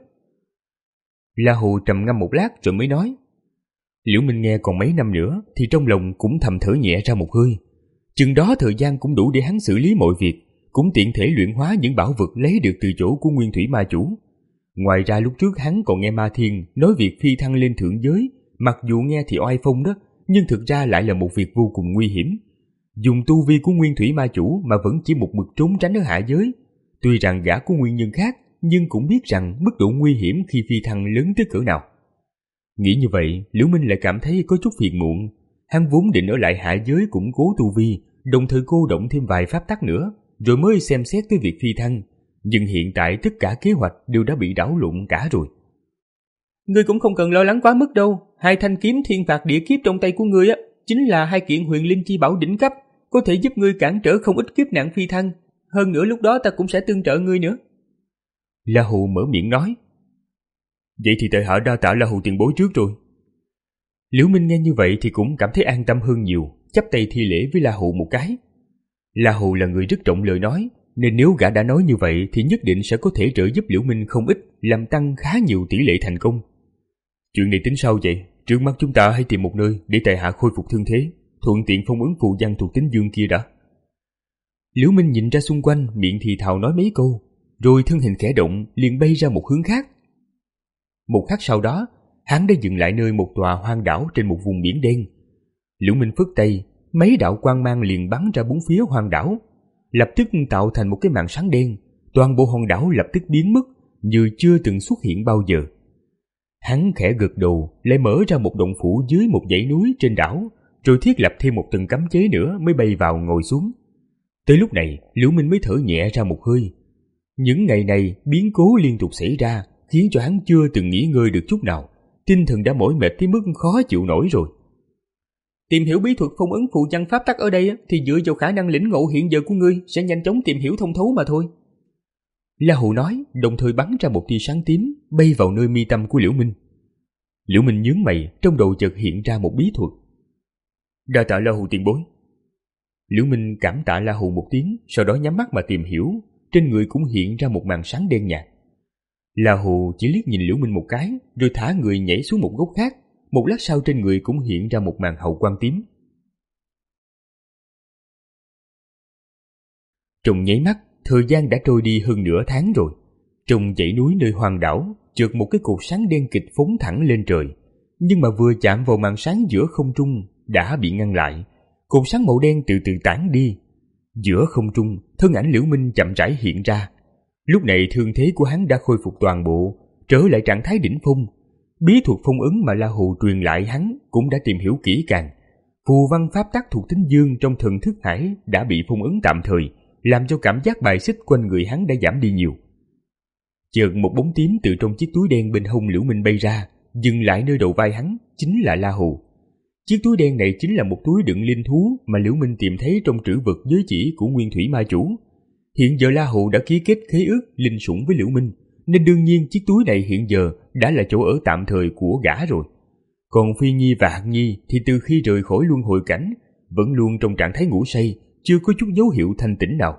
La Hồ trầm ngâm một lát rồi mới nói. Liễu Minh nghe còn mấy năm nữa thì trong lòng cũng thầm thở nhẹ ra một hơi. Chừng đó thời gian cũng đủ để hắn xử lý mọi việc, cũng tiện thể luyện hóa những bảo vật lấy được từ chỗ của Nguyên Thủy Ma Chủ. Ngoài ra lúc trước hắn còn nghe Ma Thiên nói việc phi thăng lên thượng giới, mặc dù nghe thì oai phong đó, nhưng thực ra lại là một việc vô cùng nguy hiểm. Dùng tu vi của Nguyên Thủy Ma Chủ mà vẫn chỉ một mực trốn tránh ở hạ giới. Tuy rằng gã có nguyên nhân khác, nhưng cũng biết rằng mức độ nguy hiểm khi phi thăng lớn tới cỡ nào. Nghĩ như vậy, Liễu Minh lại cảm thấy có chút phiền muộn. Hắn vốn định ở lại hạ giới củng cố tu vi, đồng thời cô động thêm vài pháp tắc nữa, rồi mới xem xét tới việc phi thăng. Nhưng hiện tại tất cả kế hoạch đều đã bị đảo lộn cả rồi. Ngươi cũng không cần lo lắng quá mức đâu. Hai thanh kiếm thiên phạt địa kiếp trong tay của ngươi á, chính là hai kiện huyền linh chi bảo đỉnh cấp, có thể giúp ngươi cản trở không ít kiếp nạn phi thăng. Hơn nữa lúc đó ta cũng sẽ tương trợ ngươi nữa. La Hù mở miệng nói. Vậy thì tại hạ đa tạ La Hù tiền bối trước rồi. Liễu Minh nghe như vậy thì cũng cảm thấy an tâm hơn nhiều, chắp tay thi lễ với La Hù một cái. La Hù là người rất trọng lời nói, nên nếu gã đã nói như vậy thì nhất định sẽ có thể trợ giúp Liễu Minh không ít, làm tăng khá nhiều tỷ lệ thành công. Chuyện này tính sao vậy? Trước mắt chúng ta hãy tìm một nơi để tại hạ khôi phục thương thế, thuận tiện phong ấn phù văn thuộc tính dương kia đã. Liễu Minh nhìn ra xung quanh, miệng thì thào nói mấy câu, rồi thân hình khẽ động liền bay ra một hướng khác. Một khắc sau đó, hắn đã dừng lại nơi một tòa hoang đảo trên một vùng biển đen. Liễu Minh phất tay, mấy đạo quang mang liền bắn ra bốn phía hoang đảo, lập tức tạo thành một cái màn sáng đen. Toàn bộ hòn đảo lập tức biến mất như chưa từng xuất hiện bao giờ. Hắn khẽ gật đầu, lại mở ra một động phủ dưới một dãy núi trên đảo, rồi thiết lập thêm một tầng cấm chế nữa mới bay vào ngồi xuống. Tới lúc này, Liễu Minh mới thở nhẹ ra một hơi. Những ngày này biến cố liên tục xảy ra, khiến cho hắn chưa từng nghỉ ngơi được chút nào, tinh thần đã mỏi mệt tới mức khó chịu nổi rồi. Tìm hiểu bí thuật phong ấn phù văn pháp tắc ở đây thì dựa vào khả năng lĩnh ngộ hiện giờ của ngươi sẽ nhanh chóng tìm hiểu thông thấu mà thôi. La Hù nói, đồng thời bắn ra một tia sáng tím bay vào nơi mi tâm của Liễu Minh. Liễu Minh nhướng mày, trong đầu chợt hiện ra một bí thuật. Đa tạ La Hù tiền bối. Liễu Minh cảm tạ La Hù một tiếng, sau đó nhắm mắt mà tìm hiểu. Trên người cũng hiện ra một màn sáng đen nhạt. La Hù chỉ liếc nhìn Liễu Minh một cái, rồi thả người nhảy xuống một góc khác. Một lát sau trên người cũng hiện ra một màn hào quang tím. Trong nháy mắt, thời gian đã trôi đi hơn nửa tháng rồi. Trong dãy núi nơi hoang đảo, chợt một cái cột sáng đen kịt phóng thẳng lên trời. Nhưng mà vừa chạm vào màn sáng giữa không trung đã bị ngăn lại. Cột sáng màu đen từ từ tản đi. Giữa không trung, thân ảnh Liễu Minh chậm rãi hiện ra. Lúc này thương thế của hắn đã khôi phục toàn bộ, trở lại trạng thái đỉnh phong. Bí thuật phong ấn mà La Hù truyền lại hắn cũng đã tìm hiểu kỹ càng. Phù văn pháp tắc thuộc tính dương trong thần thức hải đã bị phong ấn tạm thời, làm cho cảm giác bài xích quanh người hắn đã giảm đi nhiều. Chợt một bóng tím từ trong chiếc túi đen bên hông Liễu Minh bay ra, dừng lại nơi đầu vai hắn, chính là La Hù. Chiếc túi đen này chính là một túi đựng linh thú mà Liễu Minh tìm thấy trong trữ vật giới chỉ của Nguyên Thủy Ma Chủ. Hiện giờ La Hù đã ký kết khế ước linh sủng với Liễu Minh, nên đương nhiên chiếc túi này hiện giờ đã là chỗ ở tạm thời của gã rồi. Còn Phi Nhi và Hạc Nhi thì từ khi rời khỏi luân hồi cảnh, vẫn luôn trong trạng thái ngủ say, chưa có chút dấu hiệu thanh tỉnh nào.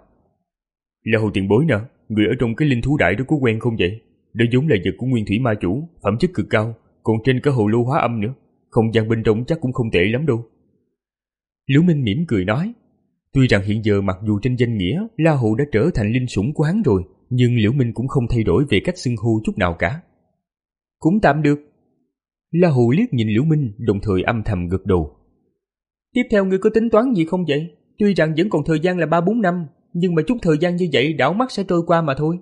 La Hù tiền bối nè, người ở trong cái linh thú đại đó có quen không vậy? Đó giống là vật của Nguyên Thủy Ma Chủ, phẩm chất cực cao, còn trên cả hồ lô hóa âm nữa. Không gian bên trong chắc cũng không tệ lắm đâu. Liễu Minh mỉm cười nói, tuy rằng hiện giờ mặc dù trên danh nghĩa La Hù đã trở thành linh sủng của hắn rồi, nhưng Liễu Minh cũng không thay đổi về cách xưng hô chút nào cả. Cũng tạm được. La Hù liếc nhìn Liễu Minh, đồng thời âm thầm gật đầu. Tiếp theo ngươi có tính toán gì không vậy? Tuy rằng vẫn còn thời gian là ba bốn năm, nhưng mà chút thời gian như vậy đảo mắt sẽ trôi qua mà thôi.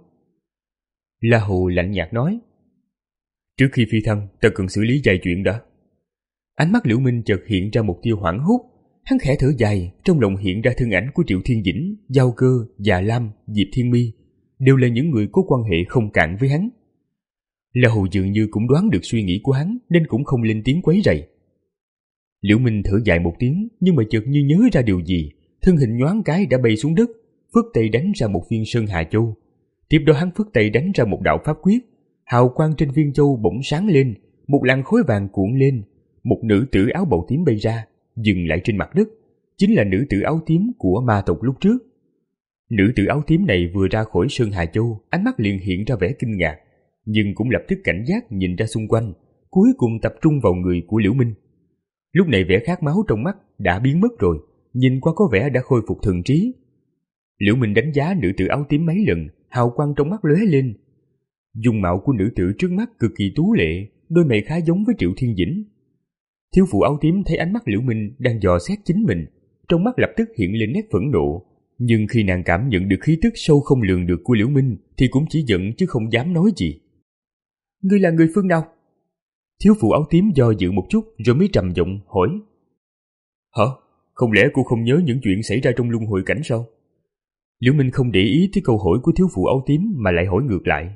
La Hù lạnh nhạt nói, trước khi phi thăng ta cần xử lý vài chuyện đã. Ánh mắt Liễu Minh chợt hiện ra một tia hoảng hốt. Hắn khẽ thở dài, trong lòng hiện ra thân ảnh của Triệu Thiên Dĩnh, Giao Cơ, Già Lam, Diệp Thiên Mi, đều là những người có quan hệ không cạn với hắn. La Hù dường như cũng đoán được suy nghĩ của hắn, nên cũng không lên tiếng quấy rầy. Liễu Minh thở dài một tiếng, nhưng mà chợt như nhớ ra điều gì, thân hình nhoáng cái đã bay xuống đất, phất tay đánh ra một viên Sơn Hà Châu. Tiếp đó hắn phất tay đánh ra một đạo pháp quyết, hào quang trên viên châu bỗng sáng lên, một làn khói vàng cuộn lên, một nữ tử áo bào tím bay ra, dừng lại trên mặt đất, chính là nữ tử áo tím của ma tộc lúc trước. Nữ tử áo tím này vừa ra khỏi Sơn Hà Châu, ánh mắt liền hiện ra vẻ kinh ngạc, nhưng cũng lập tức cảnh giác nhìn ra xung quanh, cuối cùng tập trung vào người của Liễu Minh. Lúc này vẻ khát máu trong mắt đã biến mất rồi, nhìn qua có vẻ đã khôi phục thần trí. Liễu Minh đánh giá nữ tử áo tím mấy lần, hào quang trong mắt lóe lên. Dung mạo của nữ tử trước mắt cực kỳ tú lệ, đôi mày khá giống với Triệu Thiên Dĩnh. Thiếu phụ áo tím thấy ánh mắt Liễu Minh đang dò xét chính mình, trong mắt lập tức hiện lên nét phẫn nộ, nhưng khi nàng cảm nhận được khí tức sâu không lường được của Liễu Minh thì cũng chỉ giận chứ không dám nói gì. Ngươi là người phương nào? Thiếu phụ áo tím do dự một chút rồi mới trầm giọng hỏi. Hả? Không lẽ cô không nhớ những chuyện xảy ra trong luân hồi cảnh sao? Liễu Minh không để ý tới câu hỏi của thiếu phụ áo tím mà lại hỏi ngược lại.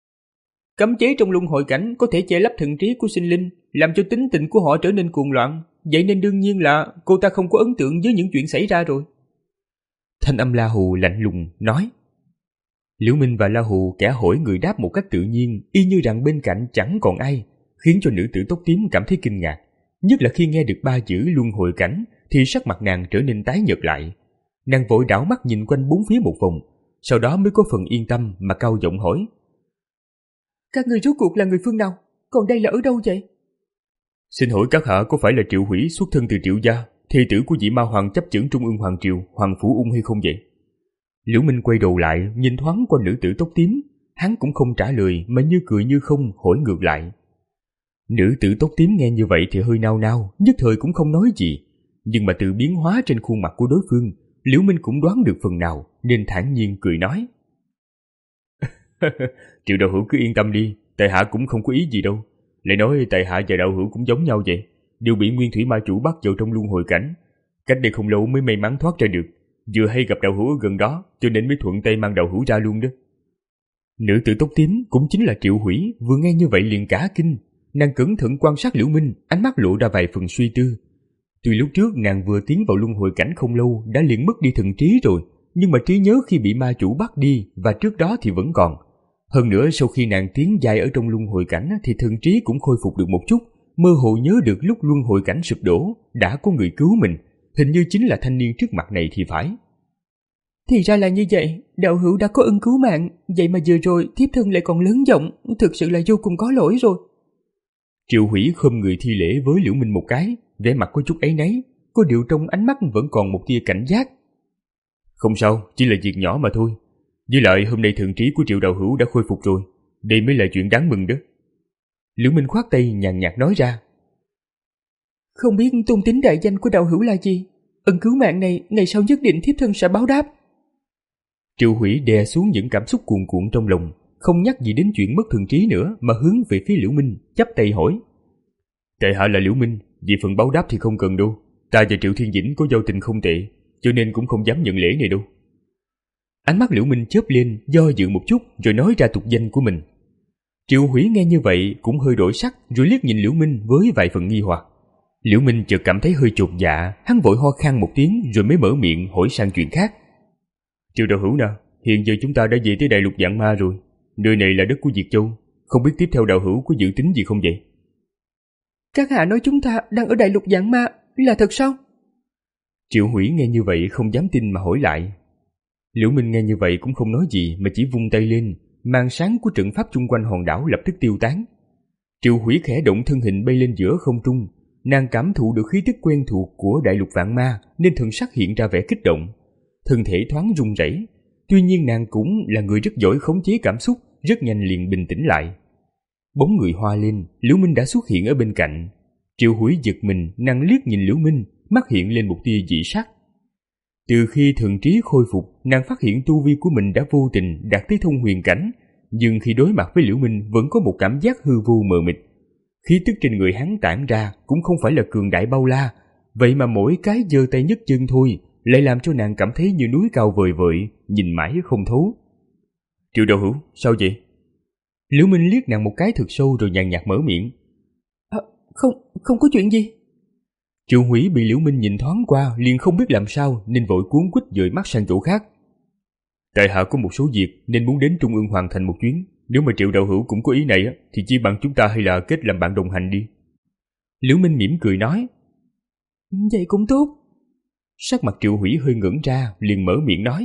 Cấm chế trong luân hồi cảnh có thể che lấp thần trí của sinh linh, làm cho tính tình của họ trở nên cuồng loạn, vậy nên đương nhiên là cô ta không có ấn tượng với những chuyện xảy ra rồi. Thanh âm La Hù lạnh lùng nói. Liễu Minh và La Hù kẻ hỏi người đáp một cách tự nhiên, y như rằng bên cạnh chẳng còn ai, khiến cho nữ tử tóc tím cảm thấy kinh ngạc, nhất là khi nghe được ba chữ luân hồi cảnh thì sắc mặt nàng trở nên tái nhợt lại. Nàng vội đảo mắt nhìn quanh bốn phía một vòng, sau đó mới có phần yên tâm mà cao giọng hỏi. Các người rốt cuộc là người phương nào? Còn đây là ở đâu vậy? Xin hỏi các hạ có phải là Triệu Hủy xuất thân từ Triệu gia, thê tử của vị ma hoàng chấp chưởng Trung ương Hoàng Triều, Hoàng Phủ Ung hay không vậy? Liễu Minh quay đầu lại, nhìn thoáng qua nữ tử tóc tím, hắn cũng không trả lời mà như cười như không hỏi ngược lại. Nữ tử tóc tím nghe như vậy thì hơi nao nao, nhất thời cũng không nói gì, nhưng mà từ biến hóa trên khuôn mặt của đối phương, Liễu Minh cũng đoán được phần nào nên thản nhiên cười nói. Triệu đạo hữu cứ yên tâm đi, tại hạ cũng không có ý gì đâu. Lại nói tại hạ và đạo hữu cũng giống nhau vậy, đều bị nguyên thủy ma chủ bắt vào trong luân hồi cảnh. Cách đây không lâu mới may mắn thoát ra được, vừa hay gặp đạo hữu ở gần đó, cho nên mới thuận tay mang đạo hữu ra luôn đó. Nữ tử tóc tím cũng chính là Triệu Hủy, vừa nghe như vậy liền cả kinh. Nàng cẩn thận quan sát Liễu Minh, ánh mắt lộ ra vài phần suy tư. Tuy lúc trước nàng vừa tiến vào luân hồi cảnh không lâu đã liền mất đi thần trí rồi, nhưng mà trí nhớ khi bị ma chủ bắt đi và trước đó thì vẫn còn. Hơn nữa sau khi nàng tiến dài ở trong luân hồi cảnh thì thần trí cũng khôi phục được một chút, mơ hồ nhớ được lúc luân hồi cảnh sụp đổ đã có người cứu mình, hình như chính là thanh niên trước mặt này thì phải. Thì ra là như vậy, đạo hữu đã có ân cứu mạng, vậy mà vừa rồi thiếp thân lại còn lớn giọng, thực sự là vô cùng có lỗi rồi. Triệu Hủy khom người thi lễ với Liễu Minh một cái, vẻ mặt có chút áy náy, có điều trong ánh mắt vẫn còn một tia cảnh giác. Không sao, chỉ là việc nhỏ mà thôi. Với lại hôm nay thần trí của Triệu đạo hữu đã khôi phục rồi, đây mới là chuyện đáng mừng đó. Liễu Minh khoát tay nhàn nhạt nói ra. Không biết tôn tính đại danh của đạo hữu là gì? Ân cứu mạng này ngày sau nhất định thiếp thân sẽ báo đáp. Triệu Hủy đè xuống những cảm xúc cuồn cuộn trong lòng, không nhắc gì đến chuyện mất thần trí nữa mà hướng về phía Liễu Minh, chắp tay hỏi. Tại hạ là Liễu Minh, vì phần báo đáp thì không cần đâu. Ta và Triệu Thiên Dĩnh có giao tình không tệ, cho nên cũng không dám nhận lễ này đâu. Ánh mắt Liễu Minh chớp lên, do dự một chút rồi nói ra tục danh của mình. Triệu Hủy nghe như vậy cũng hơi đổi sắc, rồi liếc nhìn Liễu Minh với vài phần nghi hoặc. Liễu Minh chợt cảm thấy hơi chột dạ, hắn vội ho khan một tiếng rồi mới mở miệng hỏi sang chuyện khác. Triệu đạo hữu nào, hiện giờ chúng ta đã về tới Đại Lục Vạn Ma rồi. Nơi này là đất của Diệt Châu, không biết tiếp theo đạo hữu có dự tính gì không vậy? Các hạ nói chúng ta đang ở Đại Lục Vạn Ma là thật sao? Triệu Hủy nghe như vậy không dám tin mà hỏi lại. Liễu Minh nghe như vậy cũng không nói gì mà chỉ vung tay lên, màn sáng của trận pháp chung quanh hòn đảo lập tức tiêu tán. Triệu Hủy khẽ động thân hình bay lên giữa không trung, nàng cảm thụ được khí tức quen thuộc của Đại Lục Vạn Ma nên thần sắc hiện ra vẻ kích động, thân thể thoáng run rẩy. Tuy nhiên nàng cũng là người rất giỏi khống chế cảm xúc, rất nhanh liền bình tĩnh lại. Bóng người hoa lên, Liễu Minh đã xuất hiện ở bên cạnh. Triệu Hủy giật mình, nàng liếc nhìn Liễu Minh, mắt hiện lên một tia dị sắc. Từ khi thần trí khôi phục, nàng phát hiện tu vi của mình đã vô tình đạt tới thông huyền cảnh, nhưng khi đối mặt với Liễu Minh vẫn có một cảm giác hư vô mờ mịt. Khí tức trên người hắn tản ra cũng không phải là cường đại bao la, vậy mà mỗi cái giơ tay nhấc chân thôi lại làm cho nàng cảm thấy như núi cao vời vợi, nhìn mãi không thấu. Triệu đạo hữu, sao vậy? Liễu Minh liếc nàng một cái thật sâu rồi nhàn nhạt mở miệng. À, không, không có chuyện gì. Triệu Hủy bị Liễu Minh nhìn thoáng qua liền không biết làm sao nên vội cuốn quýt dời mắt sang chỗ khác. Tại hạ có một số việc nên muốn đến Trung ương Hoàng Thành một chuyến. Nếu mà Triệu đạo hữu cũng có ý này thì chi bằng chúng ta hay là kết làm bạn đồng hành đi. Liễu Minh mỉm cười nói. Vậy cũng tốt. Sắc mặt Triệu Hủy hơi ngẩng ra liền mở miệng nói.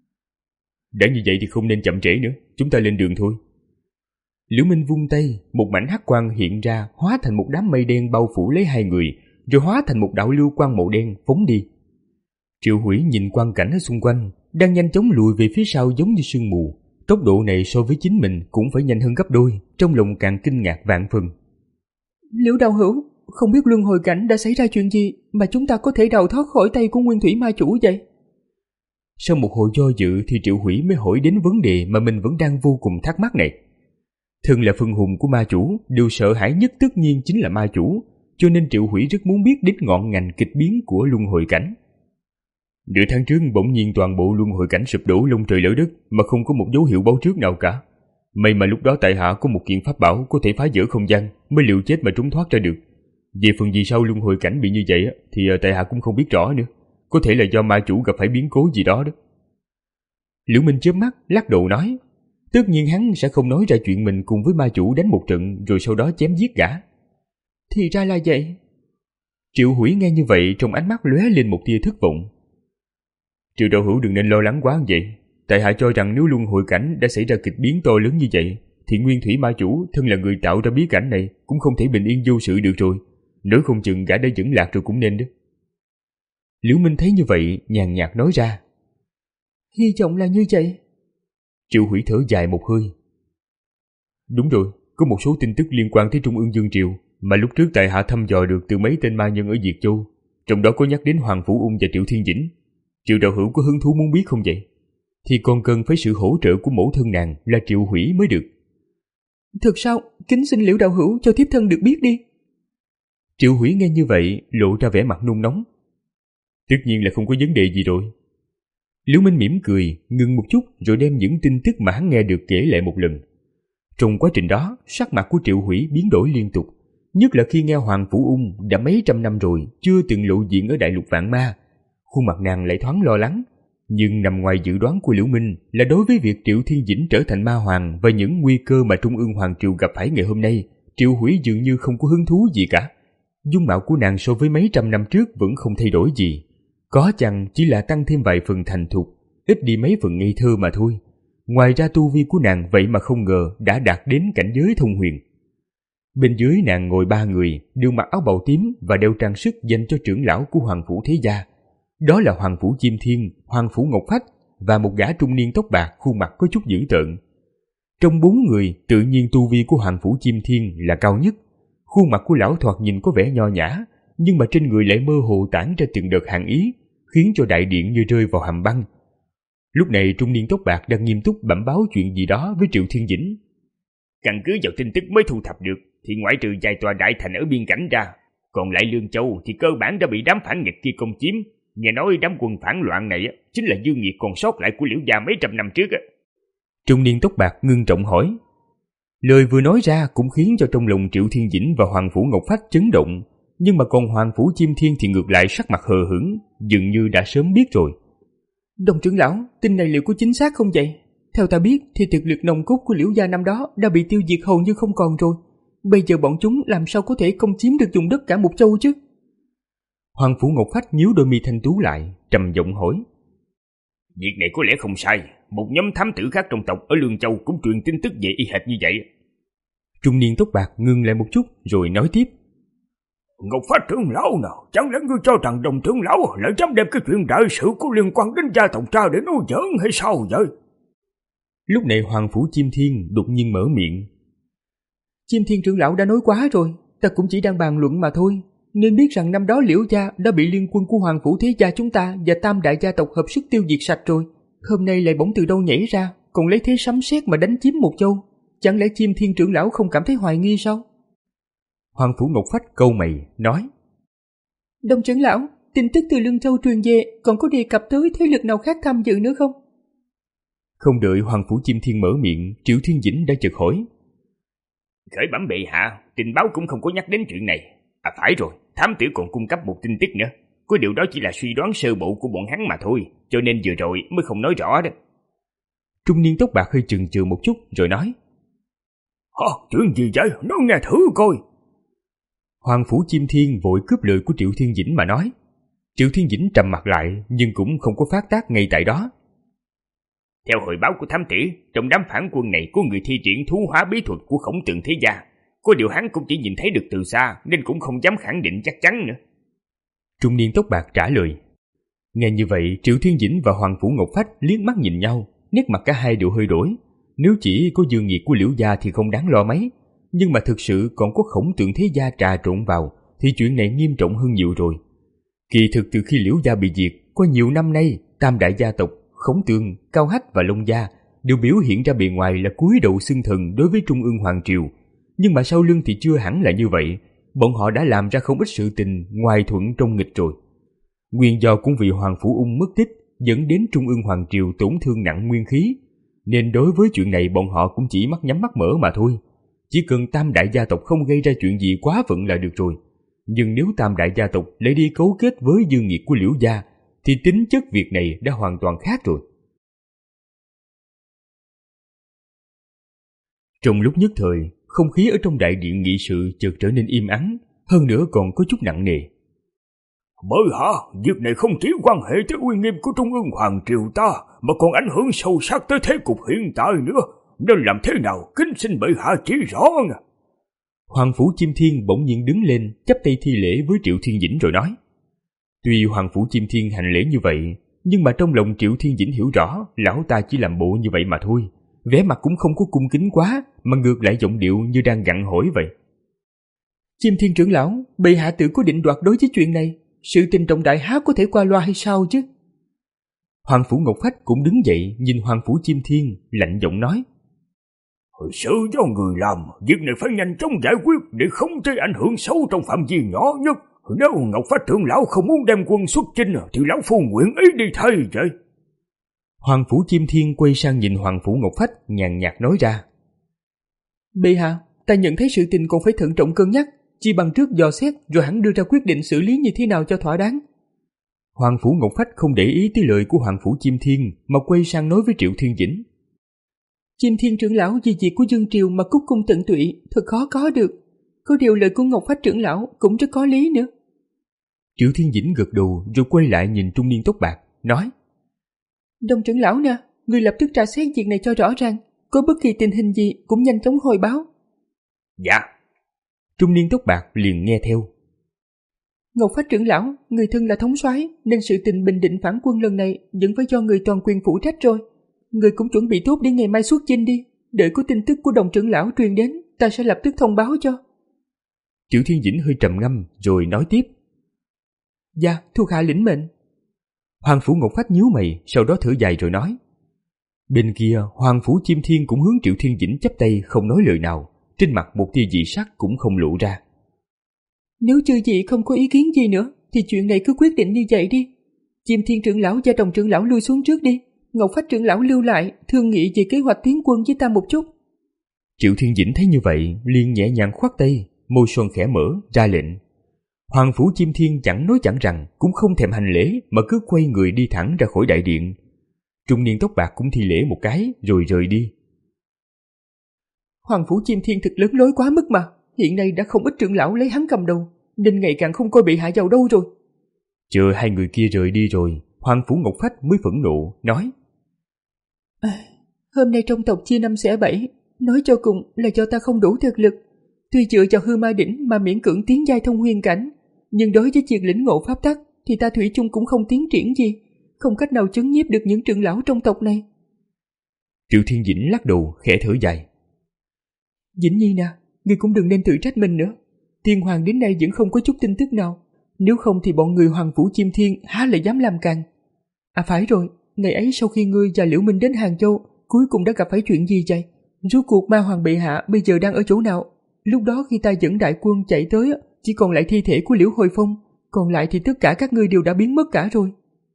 Đã như vậy thì không nên chậm trễ nữa, chúng ta lên đường thôi. Liễu Minh vung tay, một mảnh hắc quang hiện ra hóa thành một đám mây đen bao phủ lấy hai người, rồi hóa thành một đạo lưu quang màu đen phóng đi. Triệu Hủy nhìn quang cảnh ở xung quanh, đang nhanh chóng lùi về phía sau giống như sương mù. Tốc độ này so với chính mình cũng phải nhanh hơn gấp đôi, trong lòng càng kinh ngạc vạn phần. Liễu đạo hữu, không biết luân hồi cảnh đã xảy ra chuyện gì mà chúng ta có thể đào thoát khỏi tay của nguyên thủy ma chủ vậy? Sau một hồi do dự thì Triệu Hủy mới hỏi đến vấn đề mà mình vẫn đang vô cùng thắc mắc này. Thân là phân hùng của ma chủ, điều sợ hãi nhất tất nhiên chính là ma chủ, cho nên Triệu Hủy rất muốn biết đến ngọn ngành kịch biến của luân hồi cảnh. Nửa tháng trước bỗng nhiên toàn bộ luân hồi cảnh sụp đổ lông trời lở đất mà không có một dấu hiệu báo trước nào cả. May mà lúc đó tại hạ có một kiện pháp bảo có thể phá vỡ không gian mới liều chết mà trốn thoát ra được. Về phần gì sau luân hồi cảnh bị như vậy thì tại hạ cũng không biết rõ nữa. Có thể là do ma chủ gặp phải biến cố gì đó đó. Liễu Minh chớp mắt lắc đầu nói. Tất nhiên hắn sẽ không nói ra chuyện mình cùng với ma chủ đánh một trận rồi sau đó chém giết gã. Thì ra là vậy. Triệu Hủy nghe như vậy trong ánh mắt lóe lên một tia thất vọng. Triệu đạo hữu đừng nên lo lắng quá vậy. tại hạ cho rằng nếu luân hồi cảnh đã xảy ra kịch biến to lớn như vậy, thì Nguyên Thủy Ma Chủ thân là người tạo ra bí cảnh này cũng không thể bình yên vô sự được rồi. Nếu không chừng gã đã dẫn lạc rồi cũng nên đó. Liễu Minh thấy như vậy, nhàn nhạt nói ra. Hy vọng là như vậy. Triệu Hủy thở dài một hơi. Đúng rồi, có một số tin tức liên quan tới Trung ương Dương Triều mà lúc trước tại hạ thăm dò được từ mấy tên ma nhân ở Diệt Châu, trong đó có nhắc đến Hoàng Phủ Ung và Triệu Thiên Dĩnh. Triệu đạo hữu có hứng thú muốn biết không vậy? Thì còn cần phải sự hỗ trợ của mẫu thân nàng là Triệu Hủy mới được. Thực sao, kính xin Liễu đạo hữu cho thiếp thân được biết đi. Triệu Hủy nghe như vậy lộ ra vẻ mặt nôn nóng. Tất nhiên là không có vấn đề gì rồi. Liễu Minh mỉm cười, ngừng một chút rồi đem những tin tức mà hắn nghe được kể lại một lần. Trong quá trình đó, sắc mặt của Triệu Hủy biến đổi liên tục, nhất là khi nghe Hoàng Phủ Ung đã mấy trăm năm rồi chưa từng lộ diện ở đại lục vạn ma. Khuôn mặt nàng lại thoáng lo lắng, nhưng nằm ngoài dự đoán của Liễu Minh là đối với việc Triệu Thiên Dĩnh trở thành ma hoàng và những nguy cơ mà Trung ương Hoàng Triều gặp phải ngày hôm nay, Triệu Hủy dường như không có hứng thú gì cả. Dung mạo của nàng so với mấy trăm năm trước vẫn không thay đổi gì, có chăng chỉ là tăng thêm vài phần thành thục, ít đi mấy phần ngây thơ mà thôi. Ngoài ra tu vi của nàng vậy mà không ngờ đã đạt đến cảnh giới thông huyền. Bên dưới nàng ngồi ba người, đều mặc áo bào tím và đeo trang sức dành cho trưởng lão của Hoàng Phủ Thế Gia. Đó là Hoàng Phủ Chim Thiên, Hoàng Phủ Ngọc Phách và một gã trung niên tóc bạc khuôn mặt có chút dữ tợn. Trong bốn người, tự nhiên tu vi của Hoàng Phủ Chim Thiên là cao nhất. Khuôn mặt của lão thoạt nhìn có vẻ nho nhã, nhưng mà trên người lại mơ hồ tản ra từng đợt hàn ý, khiến cho đại điện như rơi vào hầm băng. Lúc này trung niên tóc bạc đang nghiêm túc bẩm báo chuyện gì đó với Triệu Thiên Dĩnh. Căn cứ vào tin tức mới thu thập được, thì ngoại trừ vài tòa đại thành ở biên cảnh ra, còn lại Lương Châu thì cơ bản đã bị đám phản nghịch kia công chiếm. Nghe nói đám quân phản loạn này chính là dư nghiệt còn sót lại của Liễu gia mấy trăm năm trước. Trung niên tóc bạc ngưng trọng hỏi. Lời vừa nói ra cũng khiến cho trong lòng Triệu Thiên Dĩnh và Hoàng Phủ Ngọc Phách chấn động, nhưng mà còn Hoàng Phủ Chim Thiên thì ngược lại sắc mặt hờ hững, dường như đã sớm biết rồi. Đồng trưởng lão, tin này liệu có chính xác không vậy? Theo ta biết thì thực lực nòng cốt của Liễu gia năm đó đã bị tiêu diệt hầu như không còn rồi. Bây giờ bọn chúng làm sao có thể công chiếm được vùng đất cả một châu chứ? Hoàng Phủ Ngọc Phách nhíu đôi mi thanh tú lại, trầm giọng hỏi. Việc này có lẽ không sai, một nhóm thám tử khác trong tộc ở Lương Châu cũng truyền tin tức về y hệt như vậy. Trung niên tóc bạc ngưng lại một chút rồi nói tiếp. Ngọc Phách trưởng lão nào, chẳng lẽ ngươi cho rằng đồng trưởng lão lại dám đem cái chuyện đại sự có liên quan đến gia tộc ra để nói giỡn hay sao vậy? Lúc này Hoàng Phủ Chim Thiên đột nhiên mở miệng. Chim Thiên trưởng lão đã nói quá rồi, ta cũng chỉ đang bàn luận mà thôi. Nên biết rằng năm đó Liễu gia đã bị liên quân của Hoàng Phủ Thế Gia chúng ta và tam đại gia tộc hợp sức tiêu diệt sạch rồi. Hôm nay lại bỗng từ đâu nhảy ra, còn lấy thế sấm sét mà đánh chiếm một châu. Chẳng lẽ Chim Thiên trưởng lão không cảm thấy hoài nghi sao? Hoàng Phủ Ngọc Phách câu mày nói. Đồng trưởng lão, tin tức từ Lương Châu truyền về còn có đề cập tới thế lực nào khác tham dự nữa không? Không đợi Hoàng Phủ Chim Thiên mở miệng, Triệu Thiên Dĩnh đã chợt hỏi. Khởi bẩm bệ hạ, tình báo cũng không có nhắc đến chuyện này. À phải rồi, thám tử còn cung cấp một tin tức nữa. Có điều đó chỉ là suy đoán sơ bộ của bọn hắn mà thôi, cho nên vừa rồi mới không nói rõ đó. Trung niên tóc bạc hơi chần chừ một chút rồi nói. Hả, chuyện gì vậy? Nói nghe thử coi. Hoàng Phủ Chim Thiên vội cướp lời của Triệu Thiên Dĩnh mà nói. Triệu Thiên Dĩnh trầm mặt lại nhưng cũng không có phát tác ngay tại đó. Theo hồi báo của thám tử, trong đám phản quân này có người thi triển thú hóa bí thuật của Khổng Tường Thế Gia. Có điều hắn cũng chỉ nhìn thấy được từ xa nên cũng không dám khẳng định chắc chắn nữa. Trung niên tóc bạc trả lời. Nghe như vậy, Triệu Thiên Dĩnh và Hoàng Phủ Ngọc Phách liếc mắt nhìn nhau, nét mặt cả hai đều hơi đổi. Nếu chỉ có dương nghiệt của Liễu gia thì không đáng lo mấy, nhưng mà thực sự còn có Khổng Tường Thế Gia trà trộn vào thì chuyện này nghiêm trọng hơn nhiều rồi. Kỳ thực từ khi Liễu gia bị diệt, có nhiều năm nay, tam đại gia tộc Khổng Tường, Cao Hách và Long gia đều biểu hiện ra bề ngoài là cúi đầu xưng thần đối với Trung ương Hoàng Triều. Nhưng mà sau lưng thì chưa hẳn là như vậy, bọn họ đã làm ra không ít sự tình ngoài thuận trong nghịch rồi. Nguyên do cũng vì Hoàng Phủ Ung mất tích dẫn đến Trung ương Hoàng Triều tổn thương nặng nguyên khí, nên đối với chuyện này bọn họ cũng chỉ mắt nhắm mắt mở mà thôi. Chỉ cần tam đại gia tộc không gây ra chuyện gì quá phận là được rồi. Nhưng nếu tam đại gia tộc lại đi cấu kết với dương nghiệt của Liễu gia thì tính chất việc này đã hoàn toàn khác rồi. Trong lúc nhất thời, không khí ở trong đại điện nghị sự chợt trở nên im ắng, hơn nữa còn có chút nặng nề. Bởi hả, việc này không chỉ quan hệ tới uy nghiêm của Trung ương Hoàng Triều ta, mà còn ảnh hưởng sâu sắc tới thế cục hiện tại nữa. Nên làm thế nào, kính xin bệ hạ chỉ rõ nha. Hoàng Phủ Chiêm Thiên bỗng nhiên đứng lên, chắp tay thi lễ với Triệu Thiên Dĩnh rồi nói. Tuy Hoàng Phủ Chiêm Thiên hành lễ như vậy, nhưng mà trong lòng Triệu Thiên Dĩnh hiểu rõ, lão ta chỉ làm bộ như vậy mà thôi. Vẻ mặt cũng không có cung kính quá, mà ngược lại giọng điệu như đang gặng hỏi vậy. Chiêm Thiên trưởng lão, bệ hạ tự có định đoạt đối với chuyện này, sự tình trọng đại há có thể qua loa hay sao chứ? Hoàng Phủ Ngọc Phách cũng đứng dậy nhìn Hoàng Phủ Chiêm Thiên, lạnh giọng nói. Hồi sự do người làm, việc này phải nhanh chóng giải quyết để không gây ảnh hưởng xấu trong phạm vi nhỏ nhất. Nếu Ngọc Phách trưởng lão không muốn đem quân xuất chinh thì lão phu nguyện ý đi thay vậy. Hoàng Phủ Chiêm Thiên quay sang nhìn Hoàng Phủ Ngọc Phách, nhàn nhạt nói ra. Bệ hạ, ta nhận thấy sự tình còn phải thận trọng cân nhắc, chỉ bằng trước dò xét rồi hẳn đưa ra quyết định xử lý như thế nào cho thỏa đáng. Hoàng Phủ Ngọc Phách không để ý tới lời của Hoàng Phủ Chiêm Thiên mà quay sang nói với Triệu Thiên Dĩnh. Chiêm Thiên trưởng lão vì việc của Dương Triều mà cúc cung tận tụy, thật khó có được. Có điều lời của Ngọc Phách trưởng lão cũng rất có lý nữa. Triệu Thiên Dĩnh gật đầu rồi quay lại nhìn trung niên tóc bạc, nói. Đồng trưởng lão nè, người lập tức tra xét việc này cho rõ ràng, có bất kỳ tình hình gì cũng nhanh chóng hồi báo. Dạ. Trung niên tóc bạc liền nghe theo. Ngọc Phách trưởng lão, người thân là thống soái nên sự tình bình định phản quân lần này vẫn phải do người toàn quyền phụ trách rồi. Người cũng chuẩn bị tốt để ngày mai xuất chinh đi, đợi có tin tức của đồng trưởng lão truyền đến, ta sẽ lập tức thông báo cho. Triệu Thiên Dĩnh hơi trầm ngâm rồi nói tiếp. Dạ, thuộc hạ lĩnh mệnh. Hoàng Phủ Ngọc Phách nhíu mày, sau đó thở dài rồi nói. Bên kia, Hoàng Phủ Chiêm Thiên cũng hướng Triệu Thiên Dĩnh chắp tay không nói lời nào, trên mặt một tia dị sắc cũng không lộ ra. Nếu chư vị không có ý kiến gì nữa, thì chuyện này cứ quyết định như vậy đi. Chiêm Thiên trưởng lão và đồng trưởng lão lui xuống trước đi, Ngọc Phách trưởng lão lưu lại, thương nghị về kế hoạch tiến quân với ta một chút. Triệu Thiên Dĩnh thấy như vậy, liền nhẹ nhàng khoát tay, môi son khẽ mở, ra lệnh. Hoàng Phủ Chiêm Thiên chẳng nói chẳng rằng, cũng không thèm hành lễ mà cứ quay người đi thẳng ra khỏi đại điện. Trung niên tóc bạc cũng thi lễ một cái rồi rời đi. Hoàng Phủ Chiêm Thiên thực lớn lối quá mức mà, hiện nay đã không ít trưởng lão lấy hắn cầm đầu, nên ngày càng không coi bị hạ vào đâu rồi. Chờ hai người kia rời đi rồi, Hoàng Phủ Ngọc Phách mới phẫn nộ, nói. À, hôm nay trong tộc chia năm xẻ bảy, nói cho cùng là do ta không đủ thực lực. Tuy dựa vào hư ma đỉnh mà miễn cưỡng tiến giai thông huyền cảnh, nhưng đối với việc lĩnh ngộ pháp tắc thì ta thủy chung cũng không tiến triển gì, không cách nào chấn nhiếp được những trưởng lão trong tộc này. Triệu Thiên Dĩnh lắc đầu khẽ thở dài. Dĩnh Nhi nè, ngươi cũng đừng nên tự trách mình nữa. Tiên hoàng đến nay vẫn không có chút tin tức nào, nếu không thì bọn người Hoàng Phủ Chiêm Thiên há lại dám làm càng. À phải rồi, ngày ấy sau khi ngươi và Liễu Minh đến Hàng Châu, cuối cùng đã gặp phải chuyện gì vậy? Rốt cuộc ma hoàng bệ hạ bây giờ đang ở chỗ nào? Lúc đó khi ta dẫn đại quân chạy tới, chỉ còn lại thi thể của Liễu Hồi Phong, còn lại thì tất cả các ngươi đều đã biến mất cả rồi.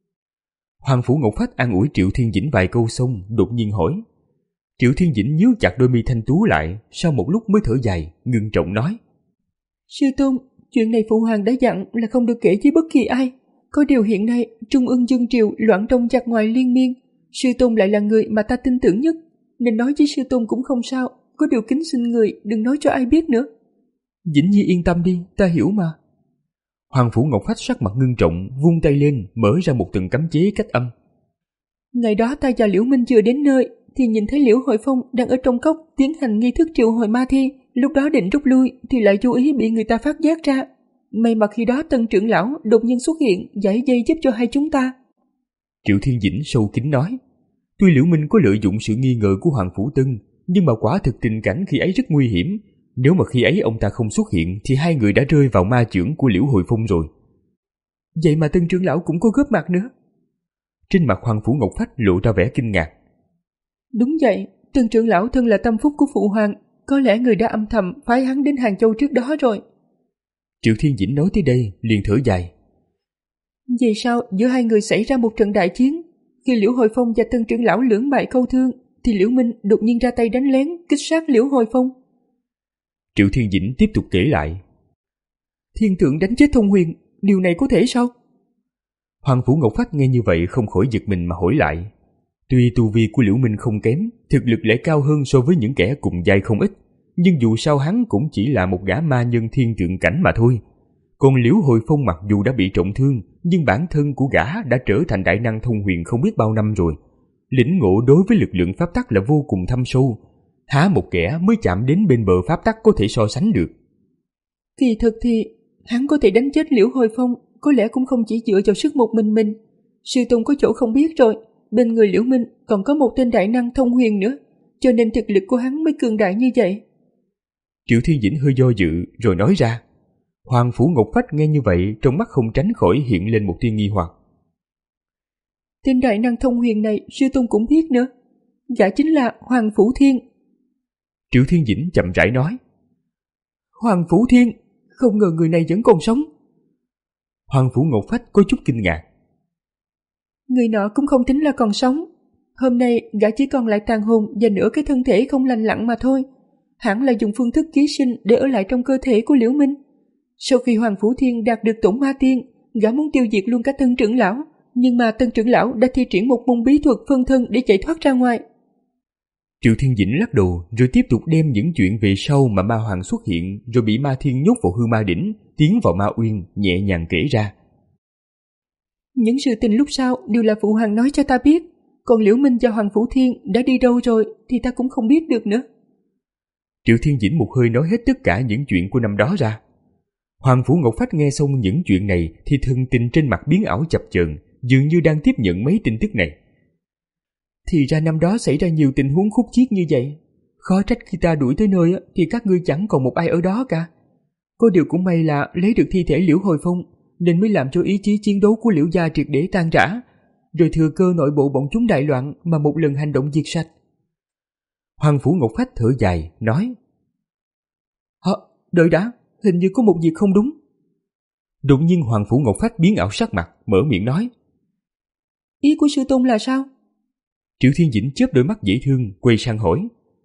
Hoàng Phủ Ngọc Phách an ủi Triệu Thiên Dĩnh vài câu xong, đột nhiên hỏi. Triệu Thiên Dĩnh nhíu chặt đôi mi thanh tú lại, sau một lúc mới thở dài, ngưng trọng nói. Sư tôn, chuyện này phụ hoàng đã dặn là không được kể với bất kỳ ai. Có điều hiện nay Trung ương Dương Triều loạn trong giặc ngoài liên miên, sư tôn lại là người mà ta tin tưởng nhất, nên nói với sư tôn cũng không sao. Có điều kính xin người đừng nói cho ai biết nữa. Dĩnh Nhi yên tâm đi, ta hiểu mà. Hoàng Phủ Ngọc Phách sắc mặt ngưng trọng, vung tay lên mở ra một từng cấm chế cách âm. Ngày đó ta và Liễu Minh vừa đến nơi thì nhìn thấy Liễu Hồi Phong đang ở trong cốc tiến hành nghi thức triệu hồi ma thi. Lúc đó định rút lui thì lại vô ý bị người ta phát giác ra. May mà khi đó tân trưởng lão đột nhiên xuất hiện, giải dây giúp cho hai chúng ta. Triệu Thiên Dĩnh sâu kín nói. Tuy Liễu Minh có lợi dụng sự nghi ngờ của Hoàng Phủ Tân, nhưng mà quả thực tình cảnh khi ấy rất nguy hiểm. Nếu mà khi ấy ông ta không xuất hiện thì hai người đã rơi vào ma chưởng của Liễu Hồi Phong rồi. Vậy mà tân trưởng lão cũng có góp mặt nữa. Trên mặt Hoàng Phủ Ngọc Phách lộ ra vẻ kinh ngạc. Đúng vậy, tân trưởng lão thân là tâm phúc của phụ hoàng, có lẽ người đã âm thầm phái hắn đến Hàng Châu trước đó rồi. Triệu Thiên Dĩnh nói tới đây liền thở dài. Vì sao giữa hai người xảy ra một trận đại chiến? Khi Liễu Hồi Phong và tân trưởng lão lưỡng bại câu thương thì Liễu Minh đột nhiên ra tay đánh lén kích sát Liễu Hồi Phong. Triệu Thiên Dĩnh tiếp tục kể lại. Thiên tượng đánh chết Thông Huyền, điều này có thể sao? Hoàng Phủ Ngọc Phách nghe như vậy không khỏi giật mình mà hỏi lại. Tuy tu vi của Liễu Minh không kém, thực lực lại cao hơn so với những kẻ cùng giai không ít, nhưng dù sao hắn cũng chỉ là một gã ma nhân thiên tượng cảnh mà thôi. Còn Liễu Hồi Phong mặc dù đã bị trọng thương, nhưng bản thân của gã đã trở thành đại năng thông huyền không biết bao năm rồi. Lĩnh ngộ đối với lực lượng pháp tắc là vô cùng thâm sâu. Há một kẻ mới chạm đến bên bờ pháp tắc có thể so sánh được. Kỳ thực thì hắn có thể đánh chết Liễu Hồi Phong, có lẽ cũng không chỉ dựa vào sức một mình mình. Sư tôn có chỗ không biết rồi, bên người Liễu Minh còn có một tên đại năng thông huyền nữa, cho nên thực lực của hắn mới cường đại như vậy. Triệu Thiên Dĩnh hơi do dự rồi nói ra. Hoàng Phủ Ngọc Phách nghe như vậy, trong mắt không tránh khỏi hiện lên một tia nghi hoặc. Tên đại năng thông huyền này sư tôn cũng biết nữa, gã chính là Hoàng Phủ Thiên. Triệu Thiên Dĩnh chậm rãi nói. Hoàng Phủ Thiên, không ngờ người này vẫn còn sống. Hoàng Phủ Ngọc Phách có chút kinh ngạc. Người nọ cũng không tính là còn sống. Hôm nay gã chỉ còn lại tàn hồn và nửa cái thân thể không lành lặn mà thôi. Hẳn là dùng phương thức ký sinh để ở lại trong cơ thể của Liễu Minh. Sau khi Hoàng Phủ Thiên đạt được Tổn Ma Tiên, gã muốn tiêu diệt luôn cả Tân trưởng lão, nhưng mà Tân trưởng lão đã thi triển một môn bí thuật phân thân để chạy thoát ra ngoài. Triệu Thiên Dĩnh lắc đầu rồi tiếp tục đem những chuyện về sau mà Ma Hoàng xuất hiện rồi bị Ma Thiên nhốt vào hư ma đỉnh, tiến vào Ma Uyên, nhẹ nhàng kể ra. Những sự tình lúc sau đều là Phụ Hoàng nói cho ta biết, còn Liễu Minh và Hoàng Phủ Thiên đã đi đâu rồi thì ta cũng không biết được nữa. Triệu Thiên Dĩnh một hơi nói hết tất cả những chuyện của năm đó ra. Hoàng Phủ Ngọc Phách nghe xong những chuyện này thì thần tình trên mặt biến ảo chập chờn, dường như đang tiếp nhận mấy tin tức này. Thì ra năm đó xảy ra nhiều tình huống khúc chiết như vậy. Khó trách khi ta đuổi tới nơi thì các ngươi chẳng còn một ai ở đó cả. Có điều cũng may là lấy được thi thể Liễu Hồi Phong, nên mới làm cho ý chí chiến đấu của Liễu gia triệt để tan rã, rồi thừa cơ nội bộ bọn chúng đại loạn mà một lần hành động diệt sạch. Hoàng Phủ Ngọc Phách thở dài, nói. Hả, đợi đã, hình như có một việc không đúng. Đột nhiên Hoàng Phủ Ngọc Phách biến ảo sắc mặt, mở miệng nói. Ý của sư tôn là sao? Triệu Thiên Dĩnh chớp đôi mắt dễ thương, quay sang hỏi.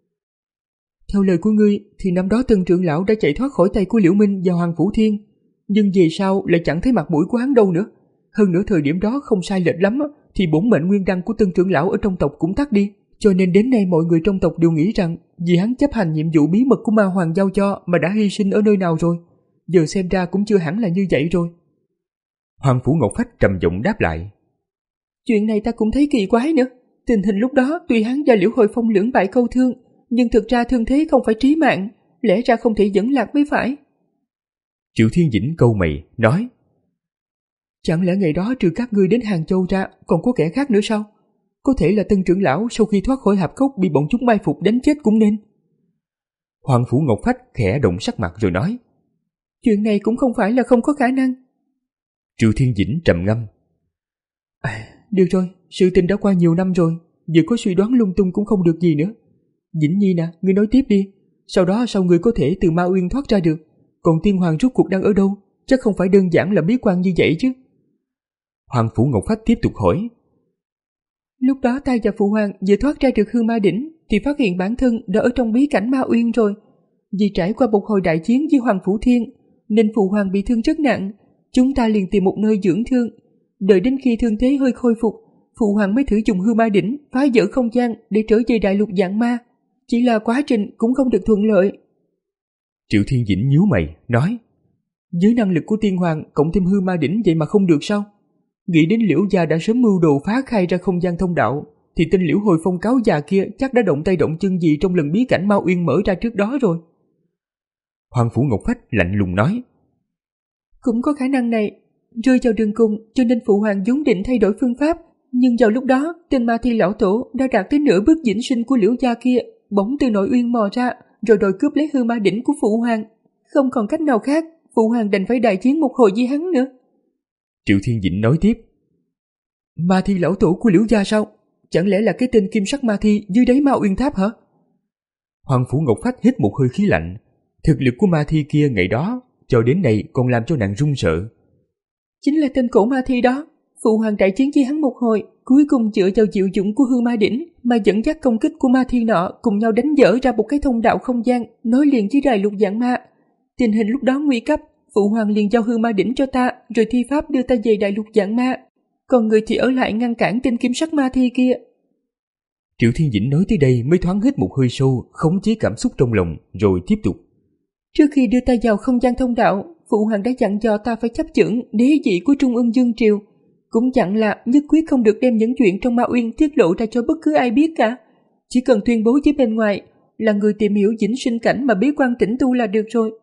Theo lời của ngươi thì năm đó Tân trưởng lão đã chạy thoát khỏi tay của Liễu Minh và Hoàng Phủ Thiên, nhưng về sau lại chẳng thấy mặt mũi của hắn đâu nữa. Hơn nữa thời điểm đó không sai lệch lắm thì bổn mệnh nguyên đăng của Tân trưởng lão ở trong tộc cũng tắt đi, cho nên đến nay mọi người trong tộc đều nghĩ rằng vì hắn chấp hành nhiệm vụ bí mật của Ma Hoàng giao cho mà đã hy sinh ở nơi nào rồi. Giờ xem ra cũng chưa hẳn là như vậy rồi. Hoàng Phủ Ngọc Phách trầm giọng đáp lại. Chuyện này ta cũng thấy kỳ quái nữa. Tình hình lúc đó tuy hắn và Liễu Hồi Phong lưỡng bại câu thương, nhưng thực ra thương thế không phải trí mạng, lẽ ra không thể dẫn lạc mới phải. Triệu Thiên Dĩnh câu mày, nói. Chẳng lẽ ngày đó trừ các ngươi đến Hàng Châu ra còn có kẻ khác nữa sao? Có thể là Tân trưởng lão sau khi thoát khỏi hạp cốc bị bọn chúng mai phục đánh chết cũng nên. Hoàng Phủ Ngọc Phách khẽ động sắc mặt rồi nói. Chuyện này cũng không phải là không có khả năng. Triệu Thiên Dĩnh trầm ngâm. À, được rồi, sự tình đã qua nhiều năm rồi, giờ có suy đoán lung tung cũng không được gì nữa. Dĩnh Nhi nè, ngươi nói tiếp đi. Sau đó sao ngươi có thể từ Ma Uyên thoát ra được? Còn Tiên Hoàng rốt cuộc đang ở đâu? Chắc không phải đơn giản là bí quan như vậy chứ. Hoàng Phủ Ngọc Phách tiếp tục hỏi. Lúc đó ta và Phụ Hoàng vừa thoát ra được hư ma đỉnh thì phát hiện bản thân đã ở trong bí cảnh Ma Uyên rồi. Vì trải qua một hồi đại chiến với Hoàng Phủ Thiên nên Phụ Hoàng bị thương rất nặng. Chúng ta liền tìm một nơi dưỡng thương. Đợi đến khi thương thế hơi khôi phục, Phụ Hoàng mới thử dùng hư ma đỉnh phá vỡ không gian để trở về đại lục dạng ma. Chỉ là quá trình cũng không được thuận lợi. Triệu Thiên Dĩnh nhíu mày, nói. Với năng lực của Tiên Hoàng cộng thêm hư ma đỉnh vậy mà không được sao? Nghĩ đến Liễu gia đã sớm mưu đồ phá khai ra không gian thông đạo, thì tên Liễu Hồi Phong cáo già kia chắc đã động tay động chân gì trong lần bí cảnh Ma Uyên mở ra trước đó rồi. Hoàng Phủ Ngọc Phách lạnh lùng nói. Cũng có khả năng này. Rơi vào đường cùng cho nên Phụ Hoàng vốn định thay đổi phương pháp, nhưng vào lúc đó tên Ma Thi lão tổ đã đạt tới nửa bước vĩnh sinh của Liễu gia kia, bỗng từ nội uyên mò ra rồi đòi cướp lấy hư ma đỉnh của Phụ Hoàng. Không còn cách nào khác, Phụ Hoàng đành phải đại chiến một hồi với hắn nữa. Triệu Thiên Dĩnh nói tiếp. Ma Thi lão tổ của Liễu gia sao? Chẳng lẽ là cái tên kim sắc Ma Thi dưới đáy Ma Uyên tháp hả? Hoàng Phủ Ngọc Phách hít một hơi khí lạnh. Thực lực của Ma Thi kia ngày đó cho đến nay còn làm cho nàng run sợ. Chính là tên cổ Ma Thi đó. Phụ Hoàng đại chiến với hắn một hồi, cuối cùng dựa vào diệu dụng của hư ma đỉnh mà dẫn dắt công kích của Ma Thi nọ cùng nhau đánh vỡ ra một cái thông đạo không gian nối liền với đại lục dạng ma. Tình hình lúc đó nguy cấp, Phụ Hoàng liền giao hư ma đỉnh cho ta, rồi thi pháp đưa ta về đại lục dạng ma. Còn người thì ở lại ngăn cản tên kim sắc Ma Thi kia. Triệu Thiên Dĩnh nói tới đây mới thoáng hít một hơi sâu, khống chế cảm xúc trong lòng, rồi tiếp tục. Trước khi đưa ta vào không gian thông đạo, Phụ hoàng đã dặn dò ta phải chấp chưởng đế vị của Trung ương Dương Triều, cũng dặn là nhất quyết không được đem những chuyện trong Ma Uyên tiết lộ ra cho bất cứ ai biết cả. Chỉ cần tuyên bố với bên ngoài là người tìm hiểu vĩnh sinh cảnh mà bế quan tĩnh tu là được rồi.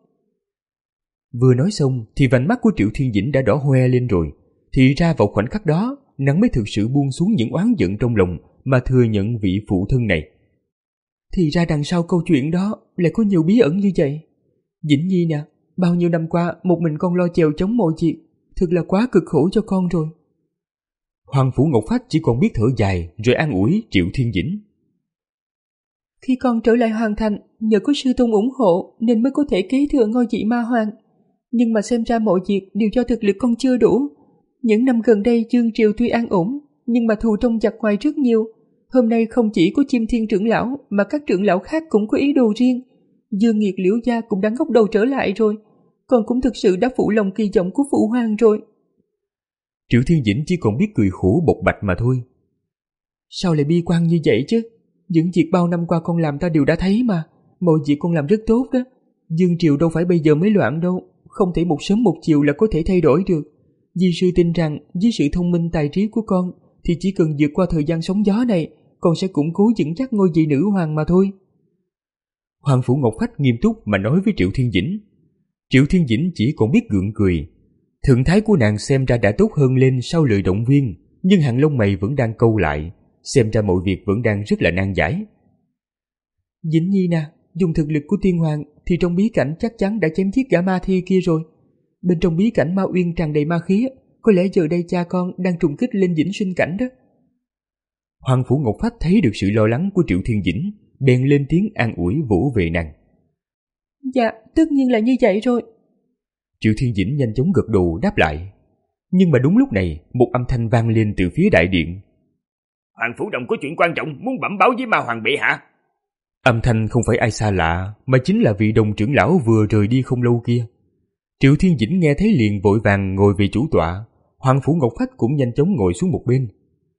Vừa nói xong thì vành mắt của Triệu Thiên Dĩnh đã đỏ hoe lên rồi. Thì ra vào khoảnh khắc đó, nàng mới thực sự buông xuống những oán giận trong lòng mà thừa nhận vị phụ thân này. Thì ra đằng sau câu chuyện đó lại có nhiều bí ẩn như vậy. Dĩnh Nhi nè, bao nhiêu năm qua một mình con lo chèo chống mọi việc, thực là quá cực khổ cho con rồi. Hoàng Phủ Ngọc Phách chỉ còn biết thở dài rồi an ủi Triệu Thiên Dĩnh. Khi con trở lại Hoàng Thành, nhờ có sư tôn ủng hộ nên mới có thể kế thừa ngôi vị Ma Hoàng. Nhưng mà xem ra mọi việc đều do thực lực con chưa đủ. Những năm gần đây Dương Triều tuy an ổn, nhưng mà thù trong giặc ngoài rất nhiều. Hôm nay không chỉ có Chim Thiên trưởng lão mà các trưởng lão khác cũng có ý đồ riêng. Dương Nghiệt Liễu gia cũng đã ngóc đầu trở lại rồi, con cũng thực sự đã phụ lòng kỳ vọng của phụ hoàng rồi. Triệu Thiên Dĩnh chỉ còn biết cười khổ bộc bạch mà thôi. Sao lại bi quan như vậy chứ? Những việc bao năm qua con làm ta đều đã thấy mà. Mọi việc con làm rất tốt đó. Dương Triều đâu phải bây giờ mới loạn đâu, không thể một sớm một chiều là có thể thay đổi được. Di sư tin rằng với sự thông minh tài trí của con thì chỉ cần vượt qua thời gian sóng gió này, con sẽ củng cố vững chắc ngôi vị nữ hoàng mà thôi. Hoàng Phủ Ngọc Phách nghiêm túc mà nói với Triệu Thiên Dĩnh. Triệu Thiên Dĩnh chỉ còn biết gượng cười. Thượng thái của nàng xem ra đã tốt hơn lên sau lời động viên, nhưng hàng lông mày vẫn đang câu lại, xem ra mọi việc vẫn đang rất là nan giải. Dĩnh Nhi nè, dùng thực lực của tiên hoàng thì trong bí cảnh chắc chắn đã chém giết gã ma thi kia rồi. Bên trong bí cảnh Ma Uyên tràn đầy ma khí, có lẽ giờ đây cha con đang trùng kích lên vĩnh sinh cảnh đó. Hoàng Phủ Ngọc Phách thấy được sự lo lắng của Triệu Thiên Dĩnh, bèn lên tiếng an ủi vỗ về nàng. Dạ, tất nhiên là như vậy rồi. Triệu Thiên Dĩnh nhanh chóng gật đầu đáp lại. Nhưng mà đúng lúc này, một âm thanh vang lên từ phía đại điện. Hoàng Phủ Đồng có chuyện quan trọng muốn bẩm báo với Ma Hoàng bệ hạ. Âm thanh không phải ai xa lạ, mà chính là vị đồng trưởng lão vừa rời đi không lâu kia. Triệu Thiên Dĩnh nghe thấy liền vội vàng ngồi về chủ tọa. Hoàng Phủ Ngọc Phách cũng nhanh chóng ngồi xuống một bên.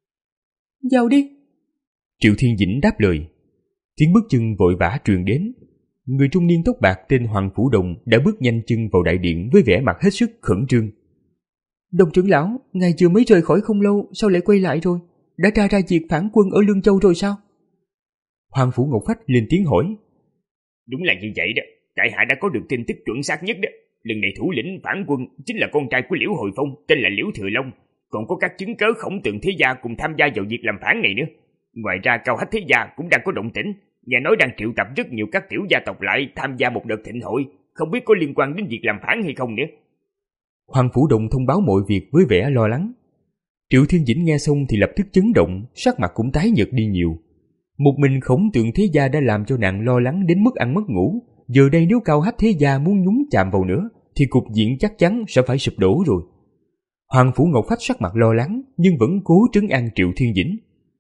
Vào đi. Triệu Thiên Dĩnh đáp lời. Tiếng bước chân vội vã truyền đến. Người trung niên tóc bạc tên Hoàng Phủ Đồng đã bước nhanh chân vào đại điện với vẻ mặt hết sức khẩn trương. Đồng trưởng lão, ngài vừa mới rời khỏi không lâu, sao lại quay lại rồi? Đã tra ra việc phản quân ở Lương Châu rồi sao? Hoàng Phủ Ngọc Phách lên tiếng hỏi. Đúng là như vậy đó, tại hạ đã có được tin tức chuẩn xác nhất đó. Lần này thủ lĩnh phản quân chính là con trai của Liễu Hồi Phong, tên là Liễu Thừa Long. Còn có các chứng cớ Khổng Tường Thế Gia cùng tham gia vào việc làm phản này nữa. Ngoài ra Cao Hách Thế Gia cũng đang có động tĩnh, nghe nói đang triệu tập rất nhiều các tiểu gia tộc lại tham gia một đợt thịnh hội, không biết có liên quan đến việc làm phản hay không nữa. Hoàng Phủ Đồng thông báo mọi việc với vẻ lo lắng. Triệu Thiên Dĩnh nghe xong thì lập tức chấn động, sắc mặt cũng tái nhợt đi nhiều. Một mình Khổng Tường Thế Gia đã làm cho nàng lo lắng đến mức ăn mất ngủ. Giờ đây nếu Cao Hách Thế Gia muốn nhúng chạm vào nữa thì cục diện chắc chắn sẽ phải sụp đổ rồi. Hoàng Phủ Ngọc Phách sắc mặt lo lắng nhưng vẫn cố trấn an Triệu Thiên Dĩnh.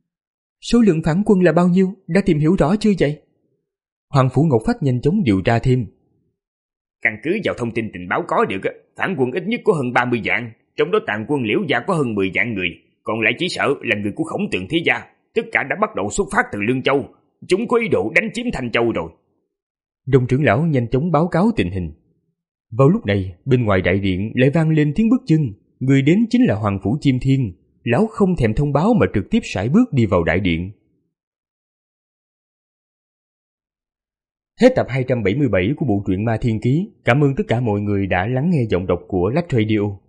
Số lượng phản quân là bao nhiêu? Đã tìm hiểu rõ chưa vậy? Hoàng Phủ Ngọc Phách nhanh chóng điều tra thêm. Căn cứ vào thông tin tình báo có được, phản quân ít nhất có hơn ba mươi vạn, trong đó tàn quân Liễu gia có hơn mười vạn người, còn lại chỉ sợ là người của Khổng Tường Thế Gia. Tất cả đã bắt đầu xuất phát từ Lương Châu, chúng có ý đồ đánh chiếm Thanh Châu rồi. Đồng trưởng lão nhanh chóng báo cáo tình hình. Vào lúc này, bên ngoài đại điện lại vang lên tiếng bước chân. Người đến chính là Hoàng Phủ Chim Thiên. Lão không thèm thông báo mà trực tiếp sải bước đi vào đại điện. Hết tập hai trăm bảy mươi bảy của bộ truyện Ma Thiên Ký. Cảm ơn tất cả mọi người đã lắng nghe giọng đọc của Lách Radio.